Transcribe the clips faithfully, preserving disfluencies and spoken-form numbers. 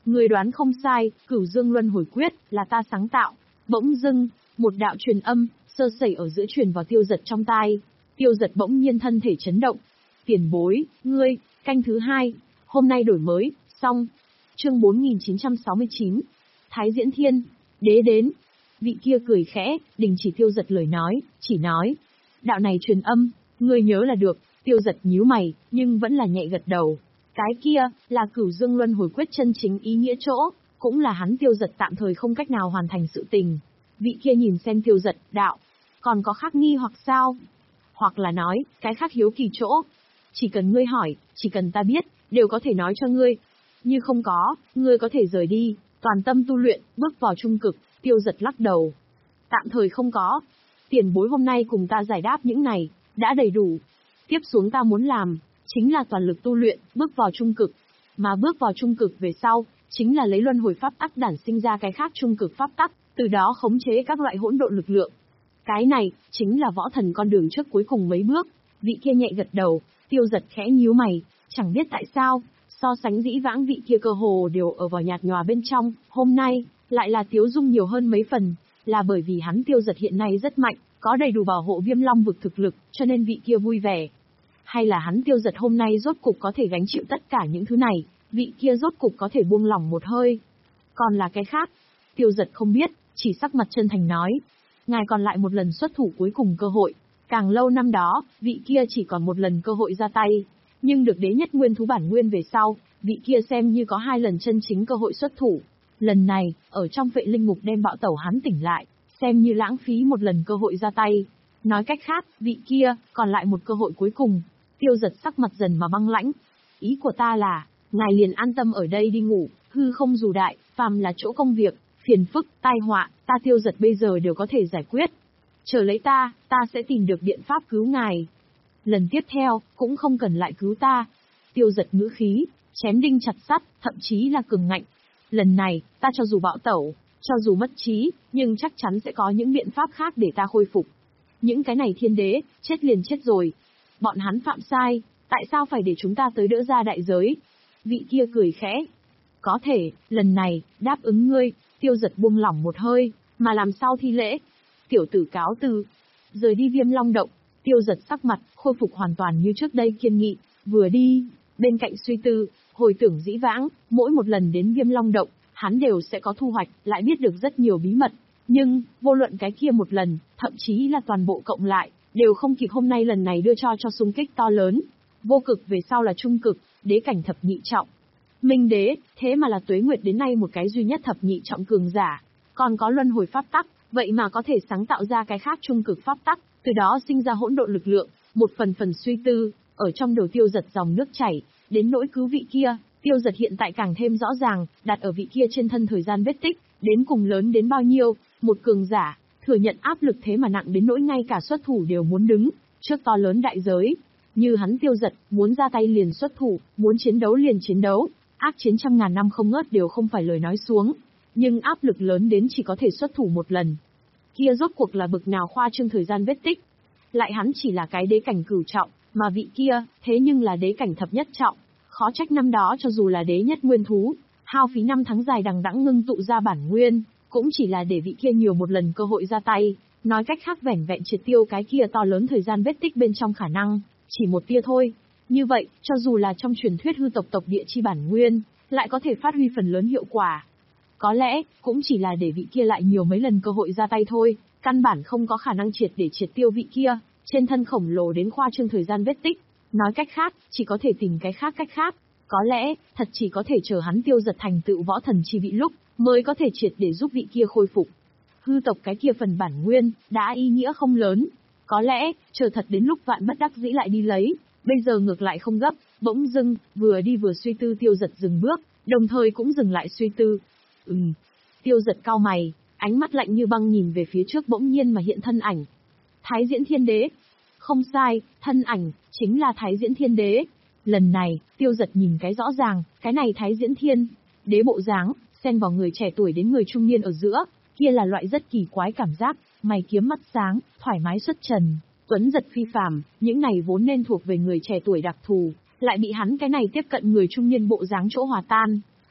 Người đoán không sai, Cửu Dương Luân Hồi Quyết là ta sáng tạo. Bỗng dưng, một đạo truyền âm, sơ sẩy ở giữa truyền vào Tiêu Giật trong tai. Tiêu Giật bỗng nhiên thân thể chấn động. Tiền bối, ngươi, canh thứ hai, hôm nay đổi mới, xong. Chương bốn nghìn chín trăm sáu mươi chín. Thái Diễn Thiên, đế đến. Vị kia cười khẽ, đình chỉ Tiêu Giật lời nói, chỉ nói. Đạo này truyền âm, ngươi nhớ là được. Tiêu Giật nhíu mày, nhưng vẫn là nhẹ gật đầu. Cái kia, là Cửu Dương Luân Hồi Quyết chân chính ý nghĩa chỗ, cũng là hắn Tiêu Giật tạm thời không cách nào hoàn thành sự tình. Vị kia nhìn xem Tiêu Giật, đạo. Còn có khác nghi hoặc sao? Hoặc là nói, cái khác hiếu kỳ chỗ. Chỉ cần ngươi hỏi, chỉ cần ta biết, đều có thể nói cho ngươi. Như không có, ngươi có thể rời đi, toàn tâm tu luyện, bước vào trung cực. Tiêu Giật lắc đầu. Tạm thời không có. Tiền bối hôm nay cùng ta giải đáp những này, đã đầy đủ. Tiếp xuống ta muốn làm, chính là toàn lực tu luyện, bước vào trung cực. Mà bước vào trung cực về sau, chính là lấy luân hồi pháp tắc đản sinh ra cái khác trung cực pháp tắc, từ đó khống chế các loại hỗn độn lực lượng. Cái này, chính là võ thần con đường trước cuối cùng mấy bước. Vị kia nhẹ gật đầu, Tiêu Giật khẽ nhíu mày, chẳng biết tại sao, so sánh dĩ vãng vị kia cơ hồ đều ở vào nhạt nhòa bên trong, hôm nay, lại là tiếu dung nhiều hơn mấy phần, là bởi vì hắn Tiêu Giật hiện nay rất mạnh, có đầy đủ bảo hộ Viêm Long vực thực lực, cho nên vị kia vui vẻ. Hay là hắn Tiêu Giật hôm nay rốt cục có thể gánh chịu tất cả những thứ này, vị kia rốt cục có thể buông lỏng một hơi. Còn là cái khác, Tiêu Giật không biết, chỉ sắc mặt chân thành nói. Ngài còn lại một lần xuất thủ cuối cùng cơ hội. Càng lâu năm đó, vị kia chỉ còn một lần cơ hội ra tay. Nhưng được đế nhất nguyên thú bản nguyên về sau, vị kia xem như có hai lần chân chính cơ hội xuất thủ. Lần này, ở trong vệ linh mục đem bạo tẩu hắn tỉnh lại, xem như lãng phí một lần cơ hội ra tay. Nói cách khác, vị kia, còn lại một cơ hội cuối cùng. Tiêu Giật sắc mặt dần mà băng lãnh. Ý của ta là, ngài liền an tâm ở đây đi ngủ, hư không dù đại, phàm là chỗ công việc, phiền phức, tai họa, ta Tiêu Giật bây giờ đều có thể giải quyết. Chờ lấy ta, ta sẽ tìm được biện pháp cứu ngài. Lần tiếp theo, cũng không cần lại cứu ta. Tiêu Giật ngữ khí, chém đinh chặt sắt, thậm chí là cường ngạnh. Lần này, ta cho dù bạo tẩu, cho dù mất trí, nhưng chắc chắn sẽ có những biện pháp khác để ta khôi phục. Những cái này thiên đế, chết liền chết rồi. Bọn hắn phạm sai, tại sao phải để chúng ta tới đỡ ra đại giới? Vị kia cười khẽ. Có thể, lần này, đáp ứng ngươi. Tiêu Giật buông lỏng một hơi, mà làm sao thi lễ? Tiểu tử cáo từ. Rời đi Viêm Long động, Tiêu Giật sắc mặt, khôi phục hoàn toàn như trước đây kiên nghị, vừa đi, bên cạnh suy tư, hồi tưởng dĩ vãng, mỗi một lần đến Viêm Long động, hắn đều sẽ có thu hoạch, lại biết được rất nhiều bí mật. Nhưng, vô luận cái kia một lần, thậm chí là toàn bộ cộng lại, đều không kịp hôm nay lần này đưa cho cho xung kích to lớn. Vô cực về sau là trung cực, đế cảnh thập nhị trọng. Minh đế, thế mà là tuế nguyệt đến nay một cái duy nhất thập nhị trọng cường giả. Còn có luân hồi pháp tắc, vậy mà có thể sáng tạo ra cái khác trung cực pháp tắc, từ đó sinh ra hỗn độn lực lượng, một phần phần suy tư, ở trong đầu Tiêu Giật dòng nước chảy, đến nỗi cứu vị kia, Tiêu Giật hiện tại càng thêm rõ ràng, đặt ở vị kia trên thân thời gian vết tích, đến cùng lớn đến bao nhiêu, một cường giả, thừa nhận áp lực thế mà nặng đến nỗi ngay cả xuất thủ đều muốn đứng, trước to lớn đại giới. Như hắn Tiêu Giật, muốn ra tay liền xuất thủ, muốn chiến đấu liền chiến đấu, ác chiến trăm ngàn năm không ngớt đều không phải lời nói xuống. Nhưng áp lực lớn đến chỉ có thể xuất thủ một lần. Kia rốt cuộc là bực nào khoa trương thời gian vết tích. Lại hắn chỉ là cái đế cảnh cửu trọng, mà vị kia, thế nhưng là đế cảnh thập nhất trọng. Khó trách năm đó cho dù là đế nhất nguyên thú, hao phí năm tháng dài đằng đẵng ngưng tụ ra bản nguyên, cũng chỉ là để vị kia nhiều một lần cơ hội ra tay. Nói cách khác vẻn vẹn triệt tiêu cái kia to lớn thời gian vết tích bên trong khả năng, chỉ một tia thôi. Như vậy, cho dù là trong truyền thuyết hư tộc tộc địa chi bản nguyên, lại có thể phát huy phần lớn hiệu quả. Có lẽ, cũng chỉ là để vị kia lại nhiều mấy lần cơ hội ra tay thôi, căn bản không có khả năng triệt để triệt tiêu vị kia, trên thân khổng lồ đến khoa trương thời gian vết tích. Nói cách khác, chỉ có thể tìm cái khác cách khác. Có lẽ, thật chỉ có thể chờ hắn Tiêu Giật thành tựu võ thần chi vị lúc, mới có thể triệt để giúp vị kia khôi phục. Hư tộc cái kia phần bản nguyên, đã ý nghĩa không lớn. Có lẽ, chờ thật đến lúc vạn bất đắc dĩ lại đi lấy, bây giờ ngược lại không gấp, bỗng dưng, vừa đi vừa suy tư Tiêu Giật dừng bước, đồng thời cũng dừng lại suy tư. Ừm. Tiêu Giật cau mày, ánh mắt lạnh như băng nhìn về phía trước bỗng nhiên mà hiện thân ảnh. Thái Diễn Thiên Đế. Không sai, thân ảnh, chính là Thái Diễn Thiên Đế. Lần này, Tiêu Giật nhìn cái rõ ràng, cái này Thái Diễn Thiên Đế bộ dáng, xen vào người trẻ tuổi đến người trung niên ở giữa, kia là loại rất kỳ quái cảm giác, mày kiếm mắt sáng, thoải mái xuất trần, tuấn giật phi phàm, những này vốn nên thuộc về người trẻ tuổi đặc thù, lại bị hắn cái này tiếp cận người trung niên bộ dáng chỗ hòa tan.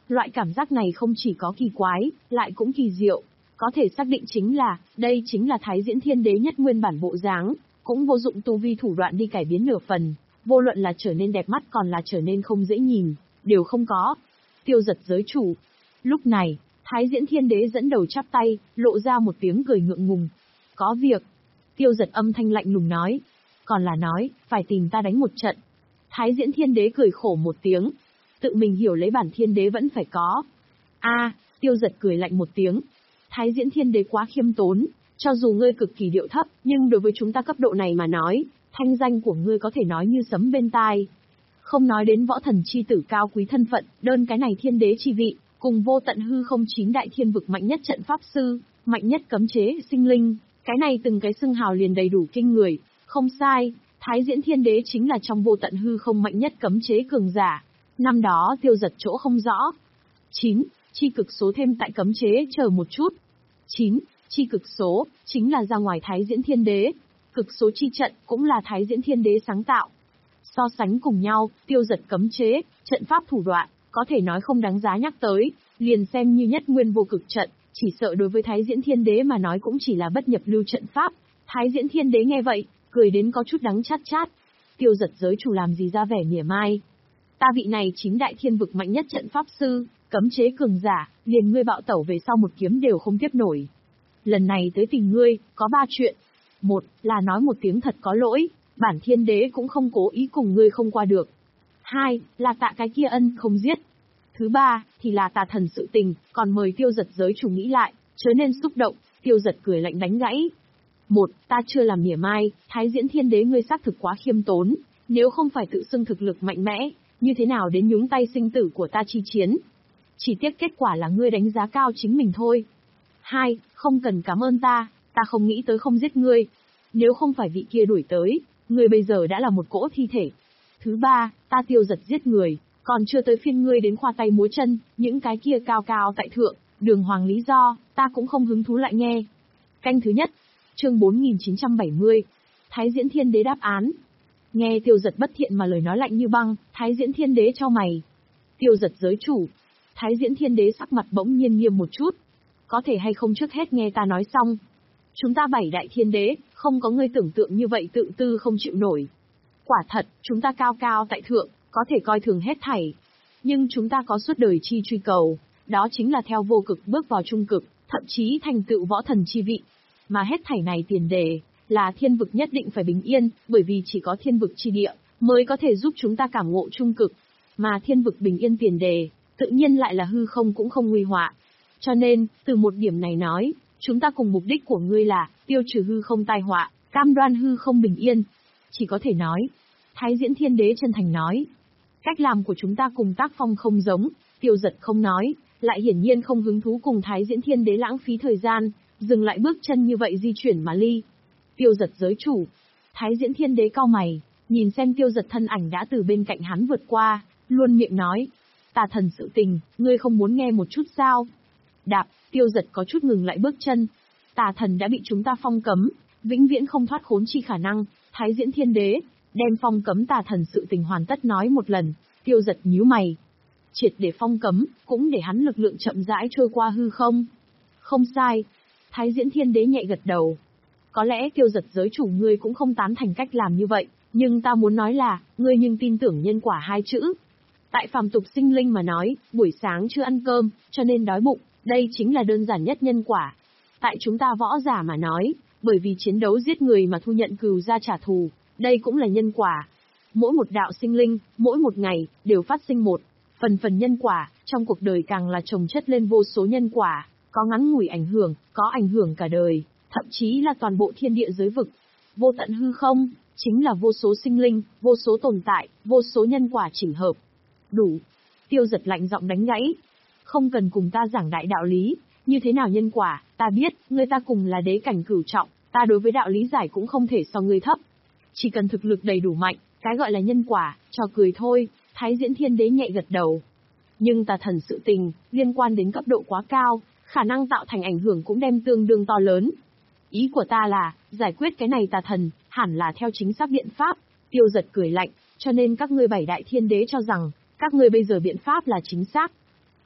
Loại cảm giác này không chỉ có kỳ quái, lại cũng kỳ diệu. Có thể xác định chính là, đây chính là Thái Diễn Thiên Đế nhất nguyên bản bộ dáng, cũng vô dụng tu vi thủ đoạn đi cải biến nửa phần, vô luận là trở nên đẹp mắt còn là trở nên không dễ nhìn, đều không có. Tiêu Giật giới chủ. Lúc này, Thái Diễn Thiên Đế dẫn đầu chắp tay, lộ ra một tiếng cười ngượng ngùng. Có việc. Tiêu Giật âm thanh lạnh lùng nói. Còn là nói, phải tìm ta đánh một trận. Thái Diễn Thiên Đế cười khổ một tiếng. Tự mình hiểu lấy bản Thiên Đế vẫn phải có. A, Tiêu Giật cười lạnh một tiếng. Thái Diễn Thiên Đế quá khiêm tốn, cho dù ngươi cực kỳ điệu thấp, nhưng đối với chúng ta cấp độ này mà nói, thanh danh của ngươi có thể nói như sấm bên tai. Không nói đến võ thần chi tử cao quý thân phận, đơn cái này Thiên Đế chi vị, cùng vô tận hư không chín đại thiên vực mạnh nhất trận pháp sư, mạnh nhất cấm chế sinh linh, cái này từng cái xưng hào liền đầy đủ kinh người. Không sai, Thái Diễn Thiên Đế chính là trong vô tận hư không mạnh nhất cấm chế cường giả. Năm đó Tiêu Giật chỗ không rõ. chín. Chi cực số thêm tại cấm chế chờ một chút. chín. Chi cực số, chính là ra ngoài Thái Diễn Thiên Đế. Cực số chi trận, cũng là Thái Diễn Thiên Đế sáng tạo. So sánh cùng nhau, Tiêu Giật cấm chế, trận pháp thủ đoạn, có thể nói không đáng giá nhắc tới, liền xem như nhất nguyên vô cực trận, chỉ sợ đối với Thái Diễn Thiên Đế mà nói cũng chỉ là bất nhập lưu trận pháp. Thái Diễn Thiên Đế nghe vậy, cười đến có chút đắng chát chát. Tiêu Giật giới chủ làm gì ra vẻ mỉa mai. Ta vị này chính đại thiên vực mạnh nhất trận pháp sư, cấm chế cường giả, liền ngươi bạo tẩu về sau một kiếm đều không tiếp nổi. Lần này tới tìm ngươi, có ba chuyện. Một, là nói một tiếng thật có lỗi, bản Thiên Đế cũng không cố ý cùng ngươi không qua được. Hai, là tạ cái kia ân không giết. Thứ ba, thì là tà thần sự tình, còn mời Tiêu Giật giới chủ nghĩ lại, chớ nên xúc động. Tiêu Giật cười lạnh đánh gãy. Một, ta chưa làm mỉa mai, Thái Diễn Thiên Đế ngươi xác thực quá khiêm tốn, nếu không phải tự xưng thực lực mạnh mẽ, như thế nào đến nhúng tay sinh tử của ta chi chiến. Chỉ tiếc kết quả là ngươi đánh giá cao chính mình thôi. Hai, không cần cảm ơn ta, ta không nghĩ tới không giết ngươi. Nếu không phải vị kia đuổi tới, ngươi bây giờ đã là một cỗ thi thể. Thứ ba, ta Tiêu Giật giết người, còn chưa tới phiên ngươi đến khoa tay múa chân, những cái kia cao cao tại thượng, đường hoàng lý do, ta cũng không hứng thú lại nghe. Canh thứ nhất, chương bốn nghìn chín trăm bảy mươi, Thái Diễn Thiên Đế đáp án. Nghe Tiêu Giật bất thiện mà lời nói lạnh như băng, Thái Diễn Thiên Đế chau mày. Tiêu Giật giới chủ. Thái Diễn Thiên Đế sắc mặt bỗng nhiên nghiêm một chút. Có thể hay không trước hết nghe ta nói xong. Chúng ta bảy đại thiên đế, không có ngươi tưởng tượng như vậy tự tư không chịu nổi. Quả thật, chúng ta cao cao tại thượng, có thể coi thường hết thảy. Nhưng chúng ta có suốt đời chi truy cầu, đó chính là theo vô cực bước vào trung cực, thậm chí thành tựu võ thần chi vị. Mà hết thảy này tiền đề, là thiên vực nhất định phải bình yên, bởi vì chỉ có thiên vực chi địa, mới có thể giúp chúng ta cảm ngộ trung cực. Mà thiên vực bình yên tiền đề, tự nhiên lại là hư không cũng không nguy họa. Cho nên, từ một điểm này nói, chúng ta cùng mục đích của ngươi là, tiêu trừ hư không tai họa, cam đoan hư không bình yên. Chỉ có thể nói, Thái Diễn Thiên Đế chân thành nói. Cách làm của chúng ta cùng tác phong không giống, Tiêu Giật không nói, lại hiển nhiên không hứng thú cùng Thái Diễn Thiên Đế lãng phí thời gian, dừng lại bước chân như vậy di chuyển mà ly. Tiêu Giật giới chủ. Thái Diễn Thiên Đế cau mày, nhìn xem Tiêu Giật thân ảnh đã từ bên cạnh hắn vượt qua, luôn miệng nói. Tà thần sự tình, ngươi không muốn nghe một chút sao? Đạp, Tiêu Giật có chút ngừng lại bước chân. Tà thần đã bị chúng ta phong cấm, vĩnh viễn không thoát khốn chi khả năng. Thái Diễn Thiên Đế, đem phong cấm tà thần sự tình hoàn tất nói một lần. Tiêu Giật nhíu mày. Triệt để phong cấm, cũng để hắn lực lượng chậm rãi trôi qua hư không. Không sai. Thái Diễn Thiên Đế nhẹ gật đầu. Có lẽ Tiêu Giật giới chủ ngươi cũng không tán thành cách làm như vậy, nhưng ta muốn nói là, ngươi nhưng tin tưởng nhân quả hai chữ. Tại phàm tục sinh linh mà nói, buổi sáng chưa ăn cơm, cho nên đói bụng, đây chính là đơn giản nhất nhân quả. Tại chúng ta võ giả mà nói, bởi vì chiến đấu giết người mà thu nhận cừu ra trả thù, đây cũng là nhân quả. Mỗi một đạo sinh linh, mỗi một ngày, đều phát sinh một phần phần nhân quả, trong cuộc đời càng là chồng chất lên vô số nhân quả, có ngắn ngủi ảnh hưởng, có ảnh hưởng cả đời, thậm chí là toàn bộ thiên địa giới vực. Vô tận hư không, chính là vô số sinh linh, vô số tồn tại, vô số nhân quả chỉnh hợp. Đủ. Tiêu Giật lạnh giọng đánh gãy. Không cần cùng ta giảng đại đạo lý, như thế nào nhân quả, ta biết, ngươi ta cùng là đế cảnh cửu trọng, ta đối với đạo lý giải cũng không thể so ngươi thấp. Chỉ cần thực lực đầy đủ mạnh, cái gọi là nhân quả, cho cười thôi. Thái Diễn Thiên Đế nhẹ gật đầu. Nhưng tà thần sự tình, liên quan đến cấp độ quá cao, khả năng tạo thành ảnh hưởng cũng đem tương đương to lớn. Ý của ta là, giải quyết cái này tà thần, hẳn là theo chính xác biện pháp. Tiêu Giật cười lạnh, cho nên các ngươi bảy đại thiên đế cho rằng, các ngươi bây giờ biện pháp là chính xác.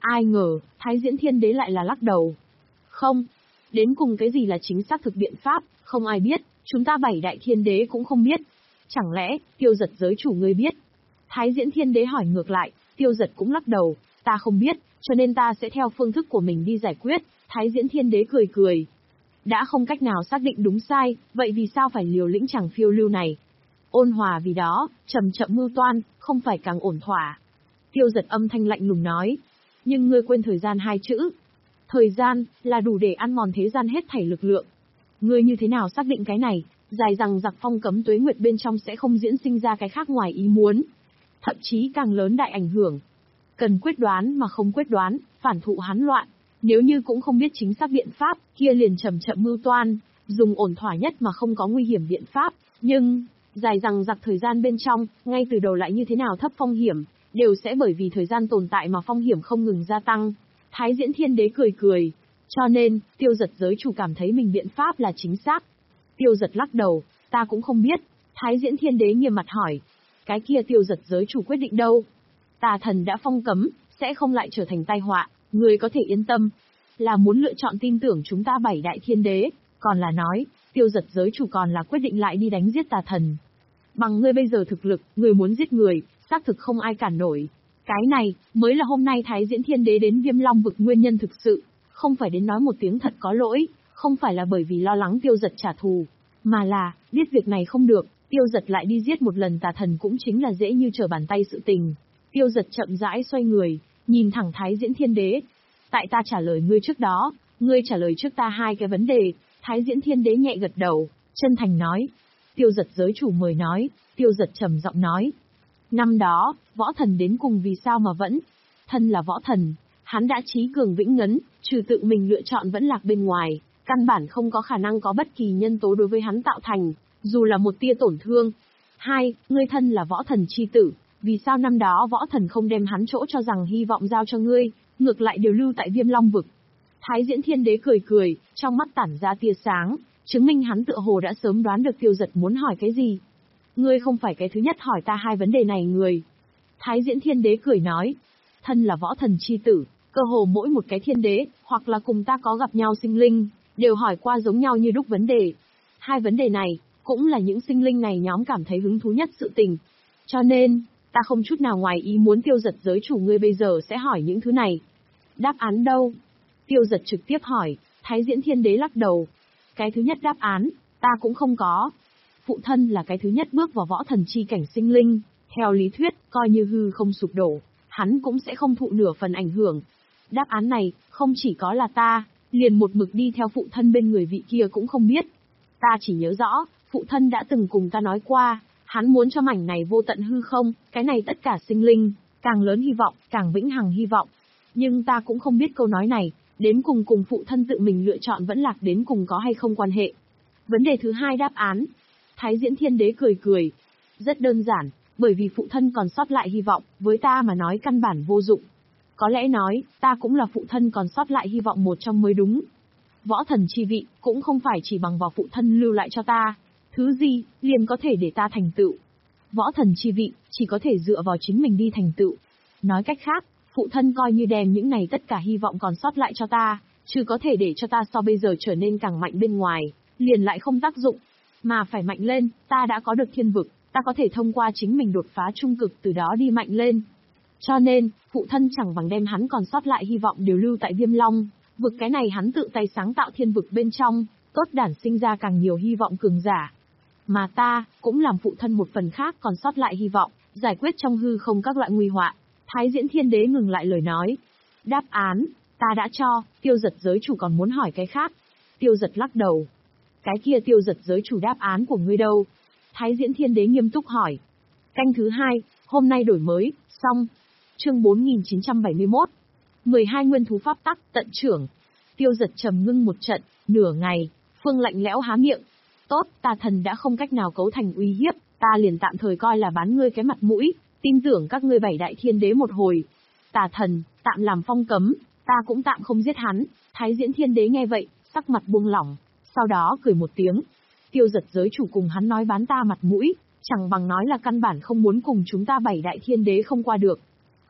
Ai ngờ, Thái Diễn Thiên Đế lại là lắc đầu. Không. Đến cùng cái gì là chính xác thực biện pháp, không ai biết, chúng ta bảy đại thiên đế cũng không biết. Chẳng lẽ, Tiêu Giật giới chủ ngươi biết? Thái Diễn Thiên Đế hỏi ngược lại, Tiêu Giật cũng lắc đầu, ta không biết, cho nên ta sẽ theo phương thức của mình đi giải quyết. Thái Diễn Thiên Đế cười cười. Đã không cách nào xác định đúng sai, vậy vì sao phải liều lĩnh chàng phiêu lưu này? Ôn hòa vì đó, chậm chậm mưu toan, không phải càng ổn thỏa. Tiêu Giật âm thanh lạnh lùng nói. Nhưng ngươi quên thời gian hai chữ. Thời gian, là đủ để ăn mòn thế gian hết thảy lực lượng. Ngươi như thế nào xác định cái này, dài rằng giặc phong cấm tuế nguyệt bên trong sẽ không diễn sinh ra cái khác ngoài ý muốn. Thậm chí càng lớn đại ảnh hưởng. Cần quyết đoán mà không quyết đoán, phản thụ hán loạn. Nếu như cũng không biết chính xác biện pháp, kia liền chậm chậm mưu toan, dùng ổn thỏa nhất mà không có nguy hiểm biện pháp. Nhưng, dài rằng giặc thời gian bên trong, ngay từ đầu lại như thế nào thấp phong hiểm, đều sẽ bởi vì thời gian tồn tại mà phong hiểm không ngừng gia tăng. Thái Diễn Thiên Đế cười cười. Cho nên, Tiêu Giật giới chủ cảm thấy mình biện pháp là chính xác. Tiêu Giật lắc đầu, ta cũng không biết. Thái Diễn Thiên Đế nghiêm mặt hỏi. Cái kia Tiêu Giật giới chủ quyết định đâu? Tà thần đã phong cấm, sẽ không lại trở thành tai họa, người có thể yên tâm. Là muốn lựa chọn tin tưởng chúng ta bảy đại thiên đế, còn là nói, Tiêu Giật giới chủ còn là quyết định lại đi đánh giết tà thần. Bằng ngươi bây giờ thực lực, người muốn giết người, xác thực không ai cản nổi. Cái này, mới là hôm nay Thái Diễn Thiên Đế đến Viêm Long vực nguyên nhân thực sự, không phải đến nói một tiếng thật có lỗi, không phải là bởi vì lo lắng Tiêu Giật trả thù, mà là, biết việc này không được, Tiêu Giật lại đi giết một lần tà thần cũng chính là dễ như trở bàn tay sự tình. Tiêu Giật chậm rãi xoay người, nhìn thẳng Thái Diễn Thiên Đế. Tại ta trả lời ngươi trước đó, ngươi trả lời trước ta hai cái vấn đề. Thái Diễn Thiên Đế nhẹ gật đầu, chân thành nói. Tiêu Giật giới chủ mời nói. Tiêu Giật trầm giọng nói. Năm đó, võ thần đến cùng vì sao mà vẫn? Thân là võ thần, hắn đã trí cường vĩnh ngấn, trừ tự mình lựa chọn vẫn lạc bên ngoài, căn bản không có khả năng có bất kỳ nhân tố đối với hắn tạo thành, dù là một tia tổn thương. Hai, ngươi thân là võ thần chi tử, vì sao năm đó võ thần không đem hắn chỗ cho rằng hy vọng giao cho ngươi, ngược lại đều lưu tại Viêm Long vực? Thái Diễn Thiên Đế cười cười, trong mắt tản ra tia sáng, chứng minh hắn tựa hồ đã sớm đoán được Tiêu Giật muốn hỏi cái gì. Ngươi không phải cái thứ nhất hỏi ta hai vấn đề này người. Thái Diễn Thiên Đế cười nói, thân là võ thần chi tử, cơ hồ mỗi một cái thiên đế, hoặc là cùng ta có gặp nhau sinh linh, đều hỏi qua giống nhau như đúc vấn đề. Hai vấn đề này, cũng là những sinh linh này nhóm cảm thấy hứng thú nhất sự tình. Cho nên, ta không chút nào ngoài ý muốn Tiêu Giật giới chủ ngươi bây giờ sẽ hỏi những thứ này. Đáp án đâu? Tiêu Giật trực tiếp hỏi. Thái Diễn Thiên Đế lắc đầu. Cái thứ nhất đáp án, ta cũng không có. Phụ thân là cái thứ nhất bước vào võ thần chi cảnh sinh linh, theo lý thuyết, coi như hư không sụp đổ, hắn cũng sẽ không thụ nửa phần ảnh hưởng. Đáp án này, không chỉ có là ta, liền một mực đi theo phụ thân bên người vị kia cũng không biết. Ta chỉ nhớ rõ, phụ thân đã từng cùng ta nói qua, hắn muốn cho mảnh này vô tận hư không, cái này tất cả sinh linh, càng lớn hy vọng, càng vĩnh hằng hy vọng. Nhưng ta cũng không biết câu nói này, đến cùng cùng phụ thân tự mình lựa chọn vẫn lạc đến cùng có hay không quan hệ. Vấn đề thứ hai đáp án. Thái Diễn Thiên Đế cười cười. Rất đơn giản, bởi vì phụ thân còn sót lại hy vọng, với ta mà nói căn bản vô dụng. Có lẽ nói, ta cũng là phụ thân còn sót lại hy vọng một trong mới đúng. Võ thần chi vị, cũng không phải chỉ bằng vào phụ thân lưu lại cho ta. Thứ gì, liền có thể để ta thành tựu. Võ thần chi vị, chỉ có thể dựa vào chính mình đi thành tựu. Nói cách khác, phụ thân coi như đem những này tất cả hy vọng còn sót lại cho ta, chứ có thể để cho ta so bây giờ trở nên càng mạnh bên ngoài, liền lại không tác dụng. Mà phải mạnh lên, ta đã có được thiên vực, ta có thể thông qua chính mình đột phá trung cực từ đó đi mạnh lên. Cho nên, phụ thân chẳng bằng đem hắn còn sót lại hy vọng đều lưu tại Viêm Long, vực cái này hắn tự tay sáng tạo thiên vực bên trong, tốt đản sinh ra càng nhiều hy vọng cường giả. Mà ta, cũng làm phụ thân một phần khác còn sót lại hy vọng, giải quyết trong hư không các loại nguy họa. Thái Diễn Thiên Đế ngừng lại lời nói. Đáp án, ta đã cho, Tiêu Giật giới chủ còn muốn hỏi cái khác. Tiêu Giật lắc đầu. Cái kia Tiêu Giật giới chủ đáp án của ngươi đâu? Thái Diễn Thiên Đế nghiêm túc hỏi. Canh thứ hai, hôm nay đổi mới, xong. Chương bốn nghìn chín trăm bảy mươi mốt. mười hai nguyên thú pháp tắc, tận trưởng. Tiêu Giật trầm ngưng một trận, nửa ngày, Phương lạnh lẽo há miệng. Tốt, tà thần đã không cách nào cấu thành uy hiếp, ta liền tạm thời coi là bán ngươi cái mặt mũi, tin tưởng các ngươi bảy đại thiên đế một hồi. Tà thần, tạm làm phong cấm, ta cũng tạm không giết hắn. Thái Diễn Thiên Đế nghe vậy, sắc mặt buông lỏng, sau đó cười một tiếng. Tiêu Giật giới chủ cùng hắn nói bán ta mặt mũi, chẳng bằng nói là căn bản không muốn cùng chúng ta bảy đại thiên đế không qua được.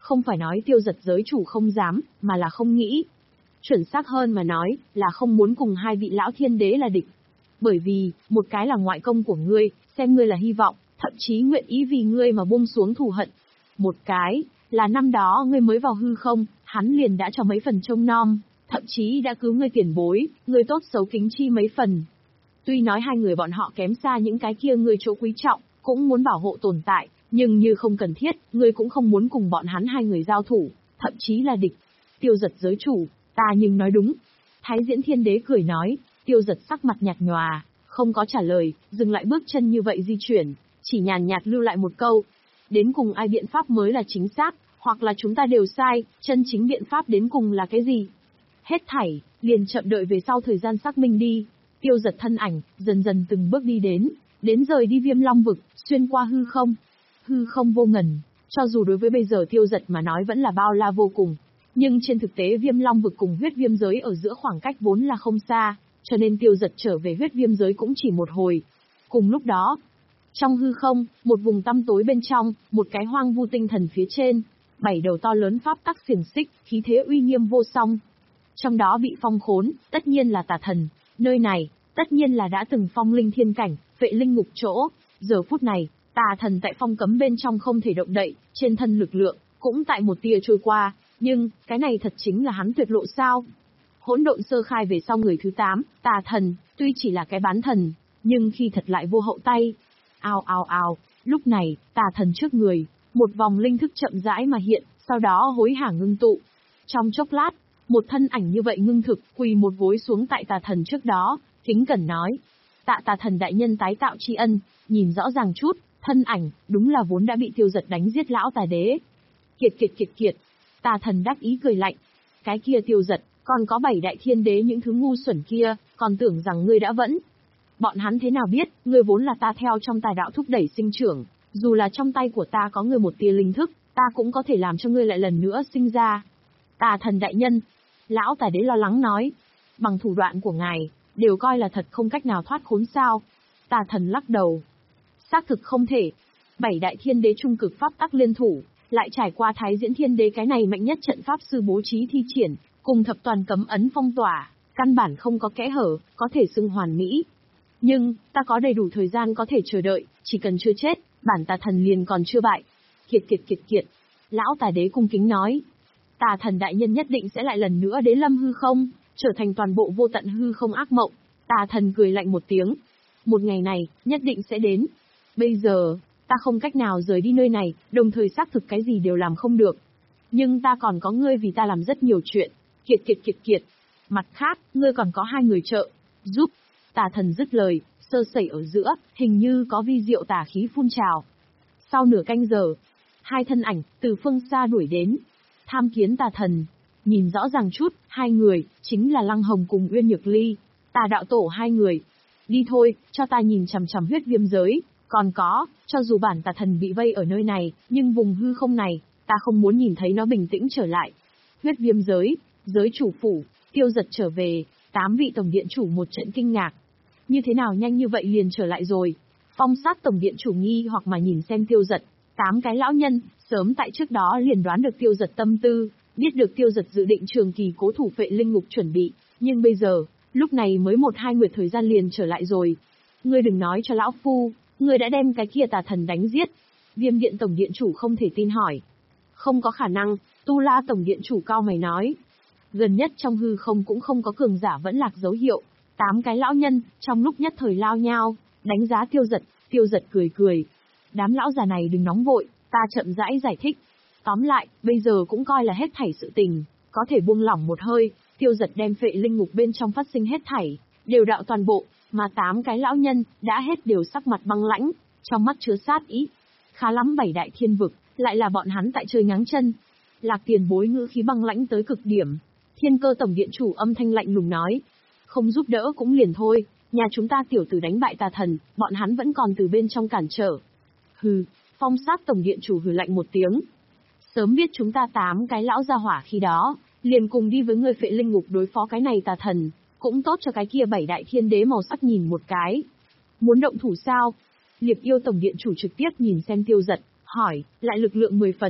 Không phải nói Tiêu Dật giới chủ không dám, mà là không nghĩ. Chuẩn xác hơn mà nói, là không muốn cùng hai vị lão thiên đế là địch. Bởi vì, một cái là ngoại công của ngươi, xem ngươi là hy vọng, thậm chí nguyện ý vì ngươi mà buông xuống thù hận. Một cái, là năm đó ngươi mới vào hư không, hắn liền đã cho mấy phần trông nom, thậm chí đã cứu ngươi tiền bối, ngươi tốt xấu kính chi mấy phần. Tuy nói hai người bọn họ kém xa những cái kia ngươi chỗ quý trọng, cũng muốn bảo hộ tồn tại, nhưng như không cần thiết, ngươi cũng không muốn cùng bọn hắn hai người giao thủ, thậm chí là địch. Tiêu Dật giới chủ, ta nhưng nói đúng. Thái Diễn Thiên Đế cười nói, Tiêu Dật sắc mặt nhạt nhòa, không có trả lời, dừng lại bước chân như vậy di chuyển, chỉ nhàn nhạt lưu lại một câu. Đến cùng ai biện pháp mới là chính xác, hoặc là chúng ta đều sai, chân chính biện pháp đến cùng là cái gì? Hết thảy, liền chậm đợi về sau thời gian xác minh đi. Tiêu Dật thân ảnh, dần dần từng bước đi đến, đến rời đi Viêm Long vực, xuyên qua hư không. Hư không vô ngần, cho dù đối với bây giờ Tiêu Dật mà nói vẫn là bao la vô cùng. Nhưng trên thực tế Viêm Long vực cùng huyết viêm giới ở giữa khoảng cách vốn là không xa, cho nên Tiêu Dật trở về huyết viêm giới cũng chỉ một hồi. Cùng lúc đó, trong hư không, một vùng tăm tối bên trong, một cái hoang vu tinh thần phía trên, bảy đầu to lớn pháp tắc xiềng xích, khí thế uy nghiêm vô song. Trong đó bị phong khốn, tất nhiên là tà thần, nơi này, tất nhiên là đã từng phong linh thiên cảnh, vệ linh ngục chỗ. Giờ phút này, tà thần tại phong cấm bên trong không thể động đậy, trên thân lực lượng, cũng tại một tia trôi qua, nhưng, cái này thật chính là hắn tuyệt lộ sao? Hỗn độn sơ khai về sau người thứ tám, tà thần, tuy chỉ là cái bán thần, nhưng khi thật lại vô hậu tay. Ao ao ao, lúc này, tà thần trước người, một vòng linh thức chậm rãi mà hiện, sau đó hối hả ngưng tụ. Trong chốc lát, một thân ảnh như vậy ngưng thực, quỳ một gối xuống tại tà thần trước đó, kính cẩn nói. Tạ tà thần đại nhân tái tạo tri ân, nhìn rõ ràng chút, thân ảnh, đúng là vốn đã bị Tiêu Dật đánh giết lão tà đế. Kiệt kiệt kiệt kiệt, tà thần đắc ý cười lạnh. Cái kia Tiêu Dật, còn có bảy đại thiên đế những thứ ngu xuẩn kia, còn tưởng rằng ngươi đã vẫn. Bọn hắn thế nào biết, ngươi vốn là ta theo trong tài đạo thúc đẩy sinh trưởng, dù là trong tay của ta có ngươi một tia linh thức, ta cũng có thể làm cho ngươi lại lần nữa sinh ra. Tà thần đại nhân, lão tà đế lo lắng nói, bằng thủ đoạn của ngài, đều coi là thật không cách nào thoát khốn sao. Tà thần lắc đầu. Xác thực không thể. Bảy đại thiên đế trung cực pháp tắc liên thủ, lại trải qua Thái Diễn Thiên Đế cái này mạnh nhất trận pháp sư bố trí thi triển, cùng thập toàn cấm ấn phong tỏa, căn bản không có kẽ hở, có thể xưng hoàn mỹ. Nhưng, ta có đầy đủ thời gian có thể chờ đợi, chỉ cần chưa chết, bản tà thần liền còn chưa bại. Kiệt kiệt kiệt kiệt. Lão tà đế cung kính nói. Tà thần đại nhân nhất định sẽ lại lần nữa đế lâm hư không, trở thành toàn bộ vô tận hư không ác mộng. Tà thần cười lạnh một tiếng. Một ngày này, nhất định sẽ đến. Bây giờ, ta không cách nào rời đi nơi này, đồng thời xác thực cái gì đều làm không được. Nhưng ta còn có ngươi vì ta làm rất nhiều chuyện. Kiệt kiệt kiệt kiệt. Mặt khác, ngươi còn có hai người trợ, giúp. Tà thần dứt lời, sơ sẩy ở giữa, hình như có vi diệu tà khí phun trào. Sau nửa canh giờ, hai thân ảnh, từ phương xa đuổi đến. Tham kiến tà thần. Nhìn rõ ràng chút, hai người, chính là Lăng Hồng cùng Uyên Nhược Ly. Tà đạo tổ hai người. Đi thôi, cho ta nhìn chằm chằm huyết viêm giới. Còn có, cho dù bản tà thần bị vây ở nơi này, nhưng vùng hư không này, ta không muốn nhìn thấy nó bình tĩnh trở lại. Huyết viêm giới, giới chủ phủ, Tiêu Dật trở về, tám vị tổng điện chủ một trận kinh ngạc. Như thế nào nhanh như vậy liền trở lại rồi? Phong sát tổng điện chủ nghi hoặc mà nhìn xem Tiêu Dật, tám cái lão nhân, sớm tại trước đó liền đoán được Tiêu Dật tâm tư, biết được Tiêu Dật dự định trường kỳ cố thủ Phệ Linh Ngục chuẩn bị, nhưng bây giờ, lúc này mới một hai nguyệt thời gian liền trở lại rồi. Ngươi đừng nói cho lão phu, ngươi đã đem cái kia tà thần đánh giết. Viêm điện tổng điện chủ không thể tin hỏi. Không có khả năng, Tu La tổng điện chủ cao mày nói. Gần nhất trong hư không cũng không có cường giả vẫn lạc dấu hiệu. Tám cái lão nhân, trong lúc nhất thời lao nhau, đánh giá Tiêu Dật. Tiêu Dật cười cười. Đám lão già này đừng nóng vội, ta chậm rãi giải thích. Tóm lại, bây giờ cũng coi là hết thảy sự tình, có thể buông lỏng một hơi. Tiêu Dật đem Phệ Linh Ngục bên trong phát sinh hết thảy, đều đạo toàn bộ, mà tám cái lão nhân, đã hết đều sắc mặt băng lãnh, trong mắt chứa sát ý. Khá lắm bảy đại thiên vực, lại là bọn hắn tại chơi ngáng chân. Lạc Tiền Bối ngữ khí băng lãnh tới cực điểm. Thiên Cơ tổng điện chủ âm thanh lạnh lùng nói. Không giúp đỡ cũng liền thôi, nhà chúng ta tiểu tử đánh bại tà thần, bọn hắn vẫn còn từ bên trong cản trở. Hừ, Phong sát tổng điện chủ hừ lạnh một tiếng. Sớm biết chúng ta tám cái lão gia hỏa khi đó, liền cùng đi với người Phệ Linh Ngục đối phó cái này tà thần, cũng tốt cho cái kia bảy đại thiên đế màu sắc nhìn một cái. Muốn động thủ sao? Liệp yêu tổng điện chủ trực tiếp nhìn xem Tiêu Dật, hỏi, lại lực lượng mười phần,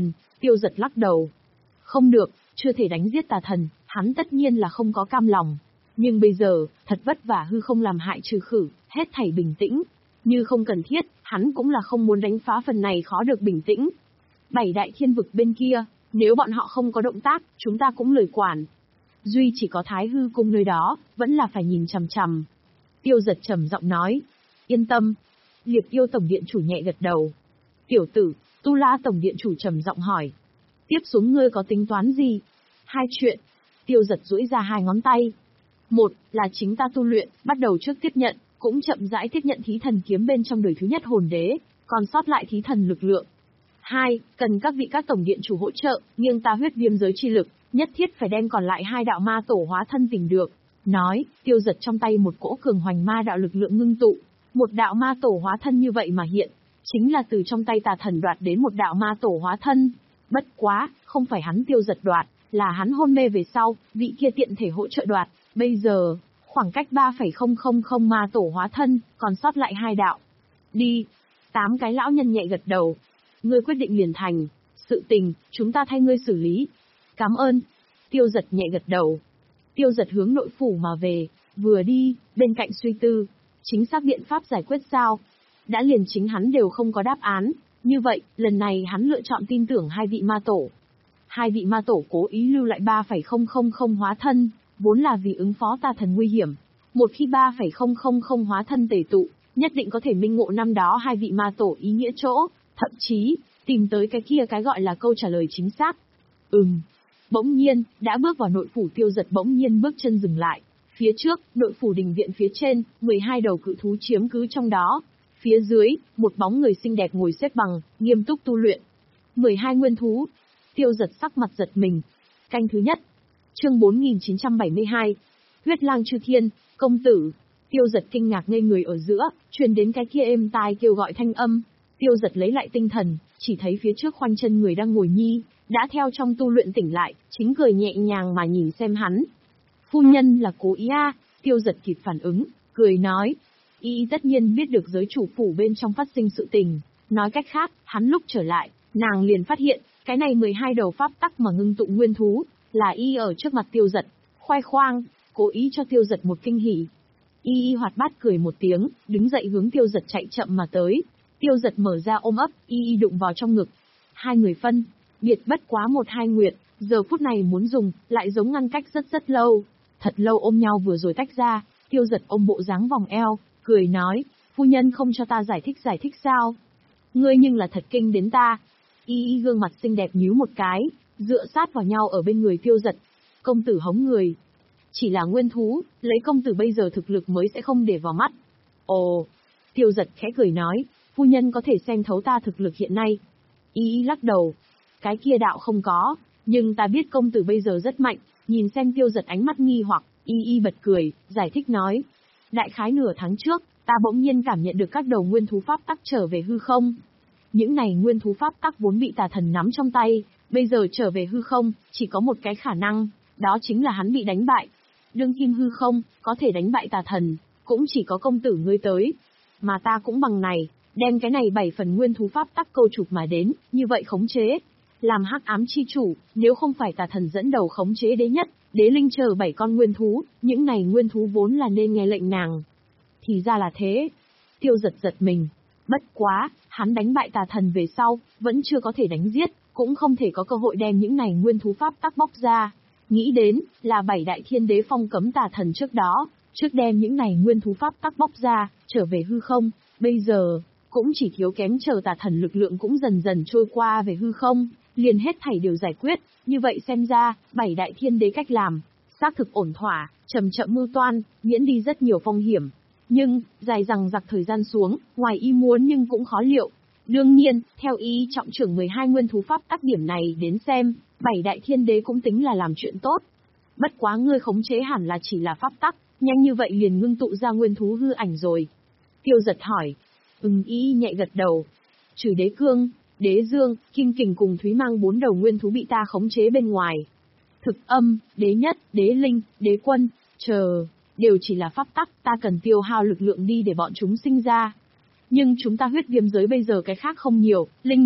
Tiêu Giật lắc đầu. Không được, chưa thể đánh giết tà thần, hắn tất nhiên là không có cam lòng. Nhưng bây giờ, thật vất vả hư không làm hại trừ khử, hết thảy bình tĩnh. Như không cần thiết, hắn cũng là không muốn đánh phá phần này khó được bình tĩnh. Bảy đại thiên vực bên kia, nếu bọn họ không có động tác, chúng ta cũng lười quản. Duy chỉ có Thái Hư cung nơi đó, vẫn là phải nhìn chằm chằm. Tiêu Giật trầm giọng nói. Yên tâm. Liệp Yêu tổng điện chủ nhẹ gật đầu. Tiểu tử, Tu La tổng điện chủ trầm giọng hỏi. Tiếp xuống ngươi có tính toán gì? Hai chuyện. Tiêu Giật duỗi ra hai ngón tay. Một, là chính ta tu luyện, bắt đầu trước tiếp nhận, cũng chậm rãi tiếp nhận thí thần kiếm bên trong đời thứ nhất hồn đế, còn sót lại thí thần lực lượng. Hai, cần các vị các tổng điện chủ hỗ trợ, nghiêng ta huyết viêm giới chi lực, nhất thiết phải đem còn lại hai đạo ma tổ hóa thân tìm được. Nói, Tiêu Giật trong tay một cỗ cường hoành ma đạo lực lượng ngưng tụ, một đạo ma tổ hóa thân như vậy mà hiện, chính là từ trong tay tà thần đoạt đến một đạo ma tổ hóa thân. Bất quá, không phải hắn Tiêu Giật đoạt, là hắn hôn mê về sau, vị kia tiện thể hỗ trợ đoạt. Bây giờ, khoảng cách ba phẩy không không không ma tổ hóa thân, còn sót lại hai đạo. Đi. Tám cái lão nhân nhẹ gật đầu. Ngươi quyết định liền thành. Sự tình, chúng ta thay ngươi xử lý. Cảm ơn. Tiêu Giật nhẹ gật đầu. Tiêu Giật hướng nội phủ mà về, vừa đi, bên cạnh suy tư. Chính xác biện pháp giải quyết sao? Đã liền chính hắn đều không có đáp án. Như vậy, lần này hắn lựa chọn tin tưởng hai vị ma tổ. Hai vị ma tổ cố ý lưu lại ba phẩy không không không hóa thân, vốn là vì ứng phó tà thần nguy hiểm. Một khi ba phẩy không không không hóa thân tề tụ, nhất định có thể minh ngộ năm đó hai vị ma tổ ý nghĩa chỗ, thậm chí, tìm tới cái kia cái gọi là câu trả lời chính xác. Ừm. Bỗng nhiên, đã bước vào nội phủ Tiêu Giật bỗng nhiên bước chân dừng lại. Phía trước, nội phủ đình viện phía trên, mười hai đầu cự thú chiếm cứ trong đó. Phía dưới, một bóng người xinh đẹp ngồi xếp bằng, nghiêm túc tu luyện. mười hai nguyên thú. Tiêu Giật sắc mặt giật mình. Canh thứ nhất. Chương bốn nghìn chín trăm bảy mươi hai. Huyết Lang Chư Thiên, công tử. Tiêu Giật kinh ngạc ngây người ở giữa, truyền đến cái kia êm tai kêu gọi thanh âm. Tiêu Giật lấy lại tinh thần, chỉ thấy phía trước khoanh chân người đang ngồi nhi, đã theo trong tu luyện tỉnh lại, chính cười nhẹ nhàng mà nhìn xem hắn. Phu nhân là cố ý a. Tiêu Giật kịp phản ứng, cười nói. Y tất nhiên biết được giới chủ phủ bên trong phát sinh sự tình. Nói cách khác, hắn lúc trở lại, nàng liền phát hiện, cái này mười hai đầu pháp tắc mà ngưng tụ nguyên thú, là y ở trước mặt Tiêu Giật, khoe khoang, cố ý cho Tiêu Giật một kinh hỉ. Y y hoạt bát cười một tiếng, đứng dậy hướng Tiêu Giật chạy chậm mà tới. Tiêu Giật mở ra ôm ấp, y y đụng vào trong ngực. Hai người phân, biệt bất quá một hai nguyệt, giờ phút này muốn dùng, lại giống ngăn cách rất rất lâu. Thật lâu ôm nhau vừa rồi tách ra, Tiêu Giật ôm bộ dáng vòng eo, cười nói, phu nhân không cho ta giải thích giải thích sao? Ngươi nhưng là thật kinh đến ta. Y y gương mặt xinh đẹp nhíu một cái, dựa sát vào nhau ở bên người Tiêu Giật. Công tử hống người. Chỉ là nguyên thú, lấy công tử bây giờ thực lực mới sẽ không để vào mắt. Ồ. Tiêu Giật khẽ cười nói, phu nhân có thể xem thấu ta thực lực hiện nay. Y y lắc đầu. Cái kia đạo không có, nhưng ta biết công tử bây giờ rất mạnh. Nhìn xem Tiêu Giật ánh mắt nghi hoặc, y y bật cười, giải thích nói. Đại khái nửa tháng trước, ta bỗng nhiên cảm nhận được các đầu nguyên thú pháp tắc trở về hư không. Những này nguyên thú pháp tắc vốn bị tà thần nắm trong tay, bây giờ trở về hư không, chỉ có một cái khả năng, đó chính là hắn bị đánh bại. Đương kim hư không, có thể đánh bại tà thần, cũng chỉ có công tử ngươi tới. Mà ta cũng bằng này, đem cái này bảy phần nguyên thú pháp tắc câu chụp mà đến, như vậy khống chế. Làm hắc ám chi chủ, nếu không phải tà thần dẫn đầu khống chế đế nhất, đế linh chờ bảy con nguyên thú, những này nguyên thú vốn là nên nghe lệnh nàng. Thì ra là thế. Tiêu Giật giật mình. Bất quá, hắn đánh bại tà thần về sau, vẫn chưa có thể đánh giết, cũng không thể có cơ hội đem những này nguyên thú pháp tắc bóc ra. Nghĩ đến, là bảy đại thiên đế phong cấm tà thần trước đó, trước đem những này nguyên thú pháp tắc bóc ra, trở về hư không, bây giờ, cũng chỉ thiếu kém chờ tà thần lực lượng cũng dần dần trôi qua về hư không, liền hết thảy đều giải quyết, như vậy xem ra, bảy đại thiên đế cách làm, xác thực ổn thỏa, chậm chậm mưu toan, miễn đi rất nhiều phong hiểm. Nhưng, dài rằng giặc thời gian xuống, ngoài ý muốn nhưng cũng khó liệu. Đương nhiên, theo ý trọng trưởng mười hai nguyên thú pháp tắc điểm này đến xem, bảy đại thiên đế cũng tính là làm chuyện tốt. Bất quá ngươi khống chế hẳn là chỉ là pháp tắc, nhanh như vậy liền ngưng tụ ra nguyên thú hư ảnh rồi. Tiêu Giật hỏi. Ừm, ý nhẹ gật đầu. Trừ đế cương, đế dương, kim kình cùng thúy mang bốn đầu nguyên thú bị ta khống chế bên ngoài. Thực âm, đế nhất, đế linh, đế quân, chờ, đều chỉ là pháp tắc, ta cần tiêu hao lực lượng đi để bọn chúng sinh ra. Nhưng chúng ta huyết viêm giới bây giờ cái khác không nhiều, linh mạch,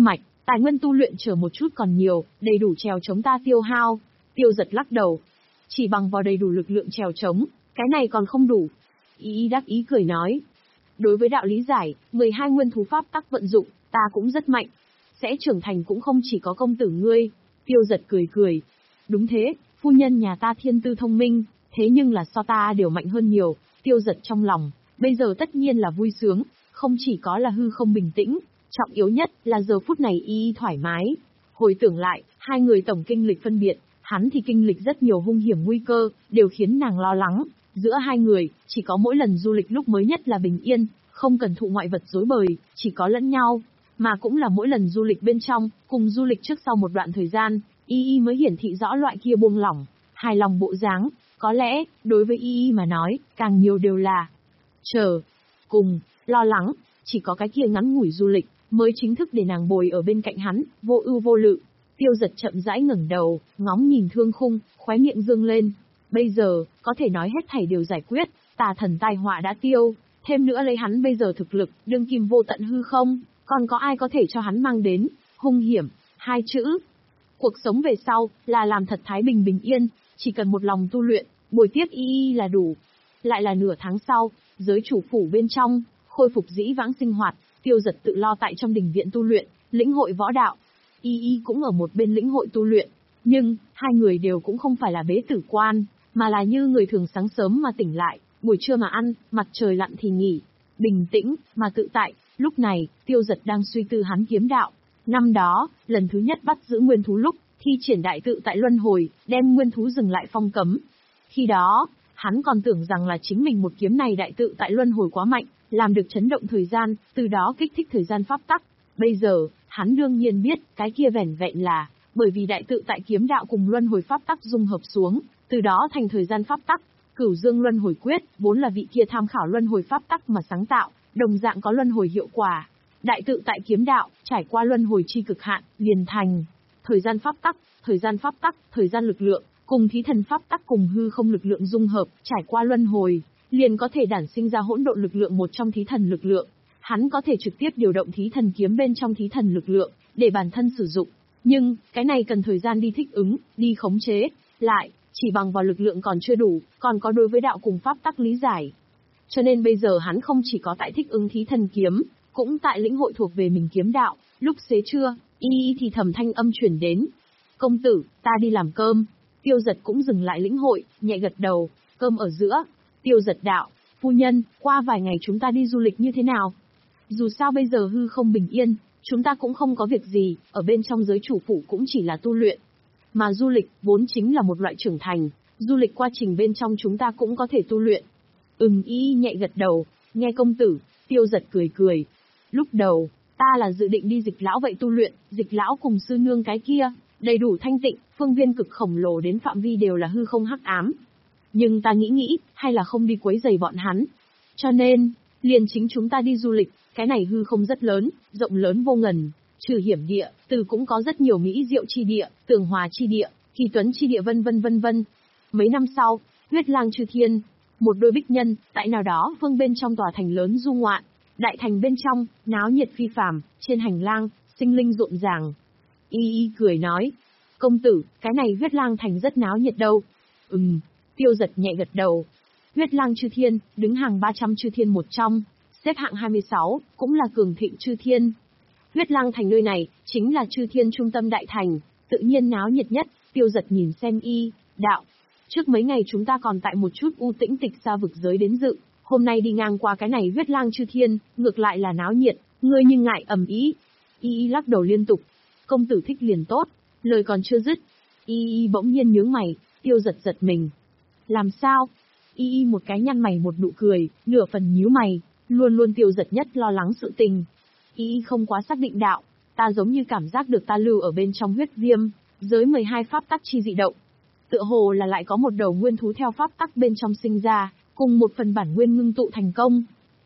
Tài nguyên tu luyện chờ một chút còn nhiều, đầy đủ trèo chống ta tiêu hao. Tiêu Giật lắc đầu. Chỉ bằng vào đầy đủ lực lượng trèo chống, cái này còn không đủ. Y Y đắc ý cười nói. Đối với đạo lý giải, mười hai nguyên thú pháp tắc vận dụng, ta cũng rất mạnh. Sẽ trưởng thành cũng không chỉ có công tử ngươi. Tiêu Giật cười cười. Đúng thế, phu nhân nhà ta thiên tư thông minh, thế nhưng là so ta đều mạnh hơn nhiều. Tiêu Giật trong lòng, bây giờ tất nhiên là vui sướng, không chỉ có là hư không bình tĩnh, trọng yếu nhất là giờ phút này Y Y thoải mái. Hồi tưởng lại, hai người tổng kinh lịch phân biệt, hắn thì kinh lịch rất nhiều hung hiểm nguy cơ, đều khiến nàng lo lắng. Giữa hai người, chỉ có mỗi lần du lịch lúc mới nhất là bình yên, không cần thụ ngoại vật rối bời, chỉ có lẫn nhau. Mà cũng là mỗi lần du lịch bên trong, cùng du lịch trước sau một đoạn thời gian, Y Y mới hiển thị rõ loại kia buông lỏng, hài lòng bộ dáng. Có lẽ, đối với Y Y mà nói, càng nhiều đều là chờ, cùng, lo lắng, chỉ có cái kia ngắn ngủi du lịch, mới chính thức để nàng bồi ở bên cạnh hắn, vô ưu vô lự. Tiêu Giật chậm rãi ngẩng đầu, ngóng nhìn thương khung, khóe miệng dương lên. Bây giờ, có thể nói hết thảy đều giải quyết, tà thần tai họa đã tiêu, thêm nữa lấy hắn bây giờ thực lực, đương kim vô tận hư không, còn có ai có thể cho hắn mang đến hung hiểm hai chữ. Cuộc sống về sau, là làm thật thái bình bình yên, chỉ cần một lòng tu luyện, buổi tiếp Y Y là đủ. Lại là nửa tháng sau, giới chủ phủ bên trong, khôi phục dĩ vãng sinh hoạt, Tiêu Giật tự lo tại trong đình viện tu luyện, lĩnh hội võ đạo. Y Y cũng ở một bên lĩnh hội tu luyện, nhưng, hai người đều cũng không phải là bế tử quan, mà là như người thường sáng sớm mà tỉnh lại, buổi trưa mà ăn, mặt trời lặn thì nghỉ. Bình tĩnh, mà tự tại. Lúc này, Tiêu Giật đang suy tư hắn kiếm đạo. Năm đó, lần thứ nhất bắt giữ nguyên thú lúc, thi triển đại tự tại luân hồi, đem nguyên thú dừng lại phong cấm. Khi đó, hắn còn tưởng rằng là chính mình một kiếm này đại tự tại luân hồi quá mạnh, làm được chấn động thời gian, từ đó kích thích thời gian pháp tắc. Bây giờ, hắn đương nhiên biết, cái kia vẻn vẹn là, bởi vì đại tự tại kiếm đạo cùng luân hồi pháp tắc dung hợp xuống, từ đó thành thời gian pháp tắc. Cửu Dương Luân Hồi Quyết, vốn là vị kia tham khảo luân hồi pháp tắc mà sáng tạo, đồng dạng có luân hồi hiệu quả. Đại tự tại kiếm đạo, trải qua luân hồi chi cực hạn, liền thành thời gian pháp tắc, thời gian pháp tắc, thời gian lực lượng, cùng thí thần pháp tắc cùng hư không lực lượng dung hợp, trải qua luân hồi, liền có thể đản sinh ra hỗn độn lực lượng một trong thí thần lực lượng. Hắn có thể trực tiếp điều động thí thần kiếm bên trong thí thần lực lượng, để bản thân sử dụng. Nhưng, cái này cần thời gian đi thích ứng, đi khống chế, lại, chỉ bằng vào lực lượng còn chưa đủ, còn có đối với đạo cùng pháp tắc lý giải. Cho nên bây giờ hắn không chỉ có tại thích ứng thí thần kiếm, cũng tại lĩnh hội thuộc về mình kiếm đạo. Lúc xế trưa, Y Y thì thầm thanh âm chuyển đến. Công tử, ta đi làm cơm. Tiêu Giật cũng dừng lại lĩnh hội, nhẹ gật đầu, cơm ở giữa. Tiêu Giật đạo, phu nhân, qua vài ngày chúng ta đi du lịch như thế nào? Dù sao bây giờ hư không bình yên, chúng ta cũng không có việc gì, ở bên trong giới chủ phủ cũng chỉ là tu luyện. Mà du lịch, vốn chính là một loại trưởng thành, du lịch quá trình bên trong chúng ta cũng có thể tu luyện. Ừm Y nhẹ gật đầu, nghe công tử. Tiêu Giật cười cười. Lúc đầu, ta là dự định đi dịch lão vậy tu luyện, dịch lão cùng sư nương cái kia, đầy đủ thanh tịnh, phương viên cực khổng lồ đến phạm vi đều là hư không hắc ám. Nhưng ta nghĩ nghĩ, hay là không đi quấy rầy bọn hắn. Cho nên, liền chính chúng ta đi du lịch, cái này hư không rất lớn, rộng lớn vô ngần, trừ hiểm địa, từ cũng có rất nhiều mỹ diệu chi địa, tường hòa chi địa, kỳ tuấn chi địa vân vân vân vân. Mấy năm sau, huyết lang chư thiên, một đôi bích nhân, tại nào đó vương bên trong tòa thành lớn du ngoạn, đại thành bên trong, náo nhiệt phi phàm, trên hành lang, sinh linh rộn ràng. Y Y cười nói, công tử, cái này huyết lang thành rất náo nhiệt đâu. Ừm, Tiêu Giật nhẹ gật đầu. Huyết lang chư thiên, đứng hàng ba trăm chư thiên một trong, xếp hạng hai mươi sáu, cũng là cường thịnh chư thiên. Huyết lang thành nơi này, chính là chư thiên trung tâm đại thành, tự nhiên náo nhiệt nhất. Tiêu Giật nhìn xem Y, đạo. Trước mấy ngày chúng ta còn tại một chút u tĩnh tịch xa vực giới đến dự, hôm nay đi ngang qua cái này huyết lang chư thiên, ngược lại là náo nhiệt, ngươi nhưng ngại ầm ĩ. Y Y lắc đầu liên tục. Công tử thích liền tốt. Lời còn chưa dứt, Y Y bỗng nhiên nhướng mày. Tiêu Giật giật mình. Làm sao? Y Y một cái nhăn mày một nụ cười, nửa phần nhíu mày, luôn luôn Tiêu Giật nhất lo lắng sự tình. Y Y không quá xác định đạo, ta giống như cảm giác được ta lưu ở bên trong huyết viêm, giới mười hai pháp tắc chi dị động. Tựa hồ là lại có một đầu nguyên thú theo pháp tắc bên trong sinh ra, cùng một phần bản nguyên ngưng tụ thành công.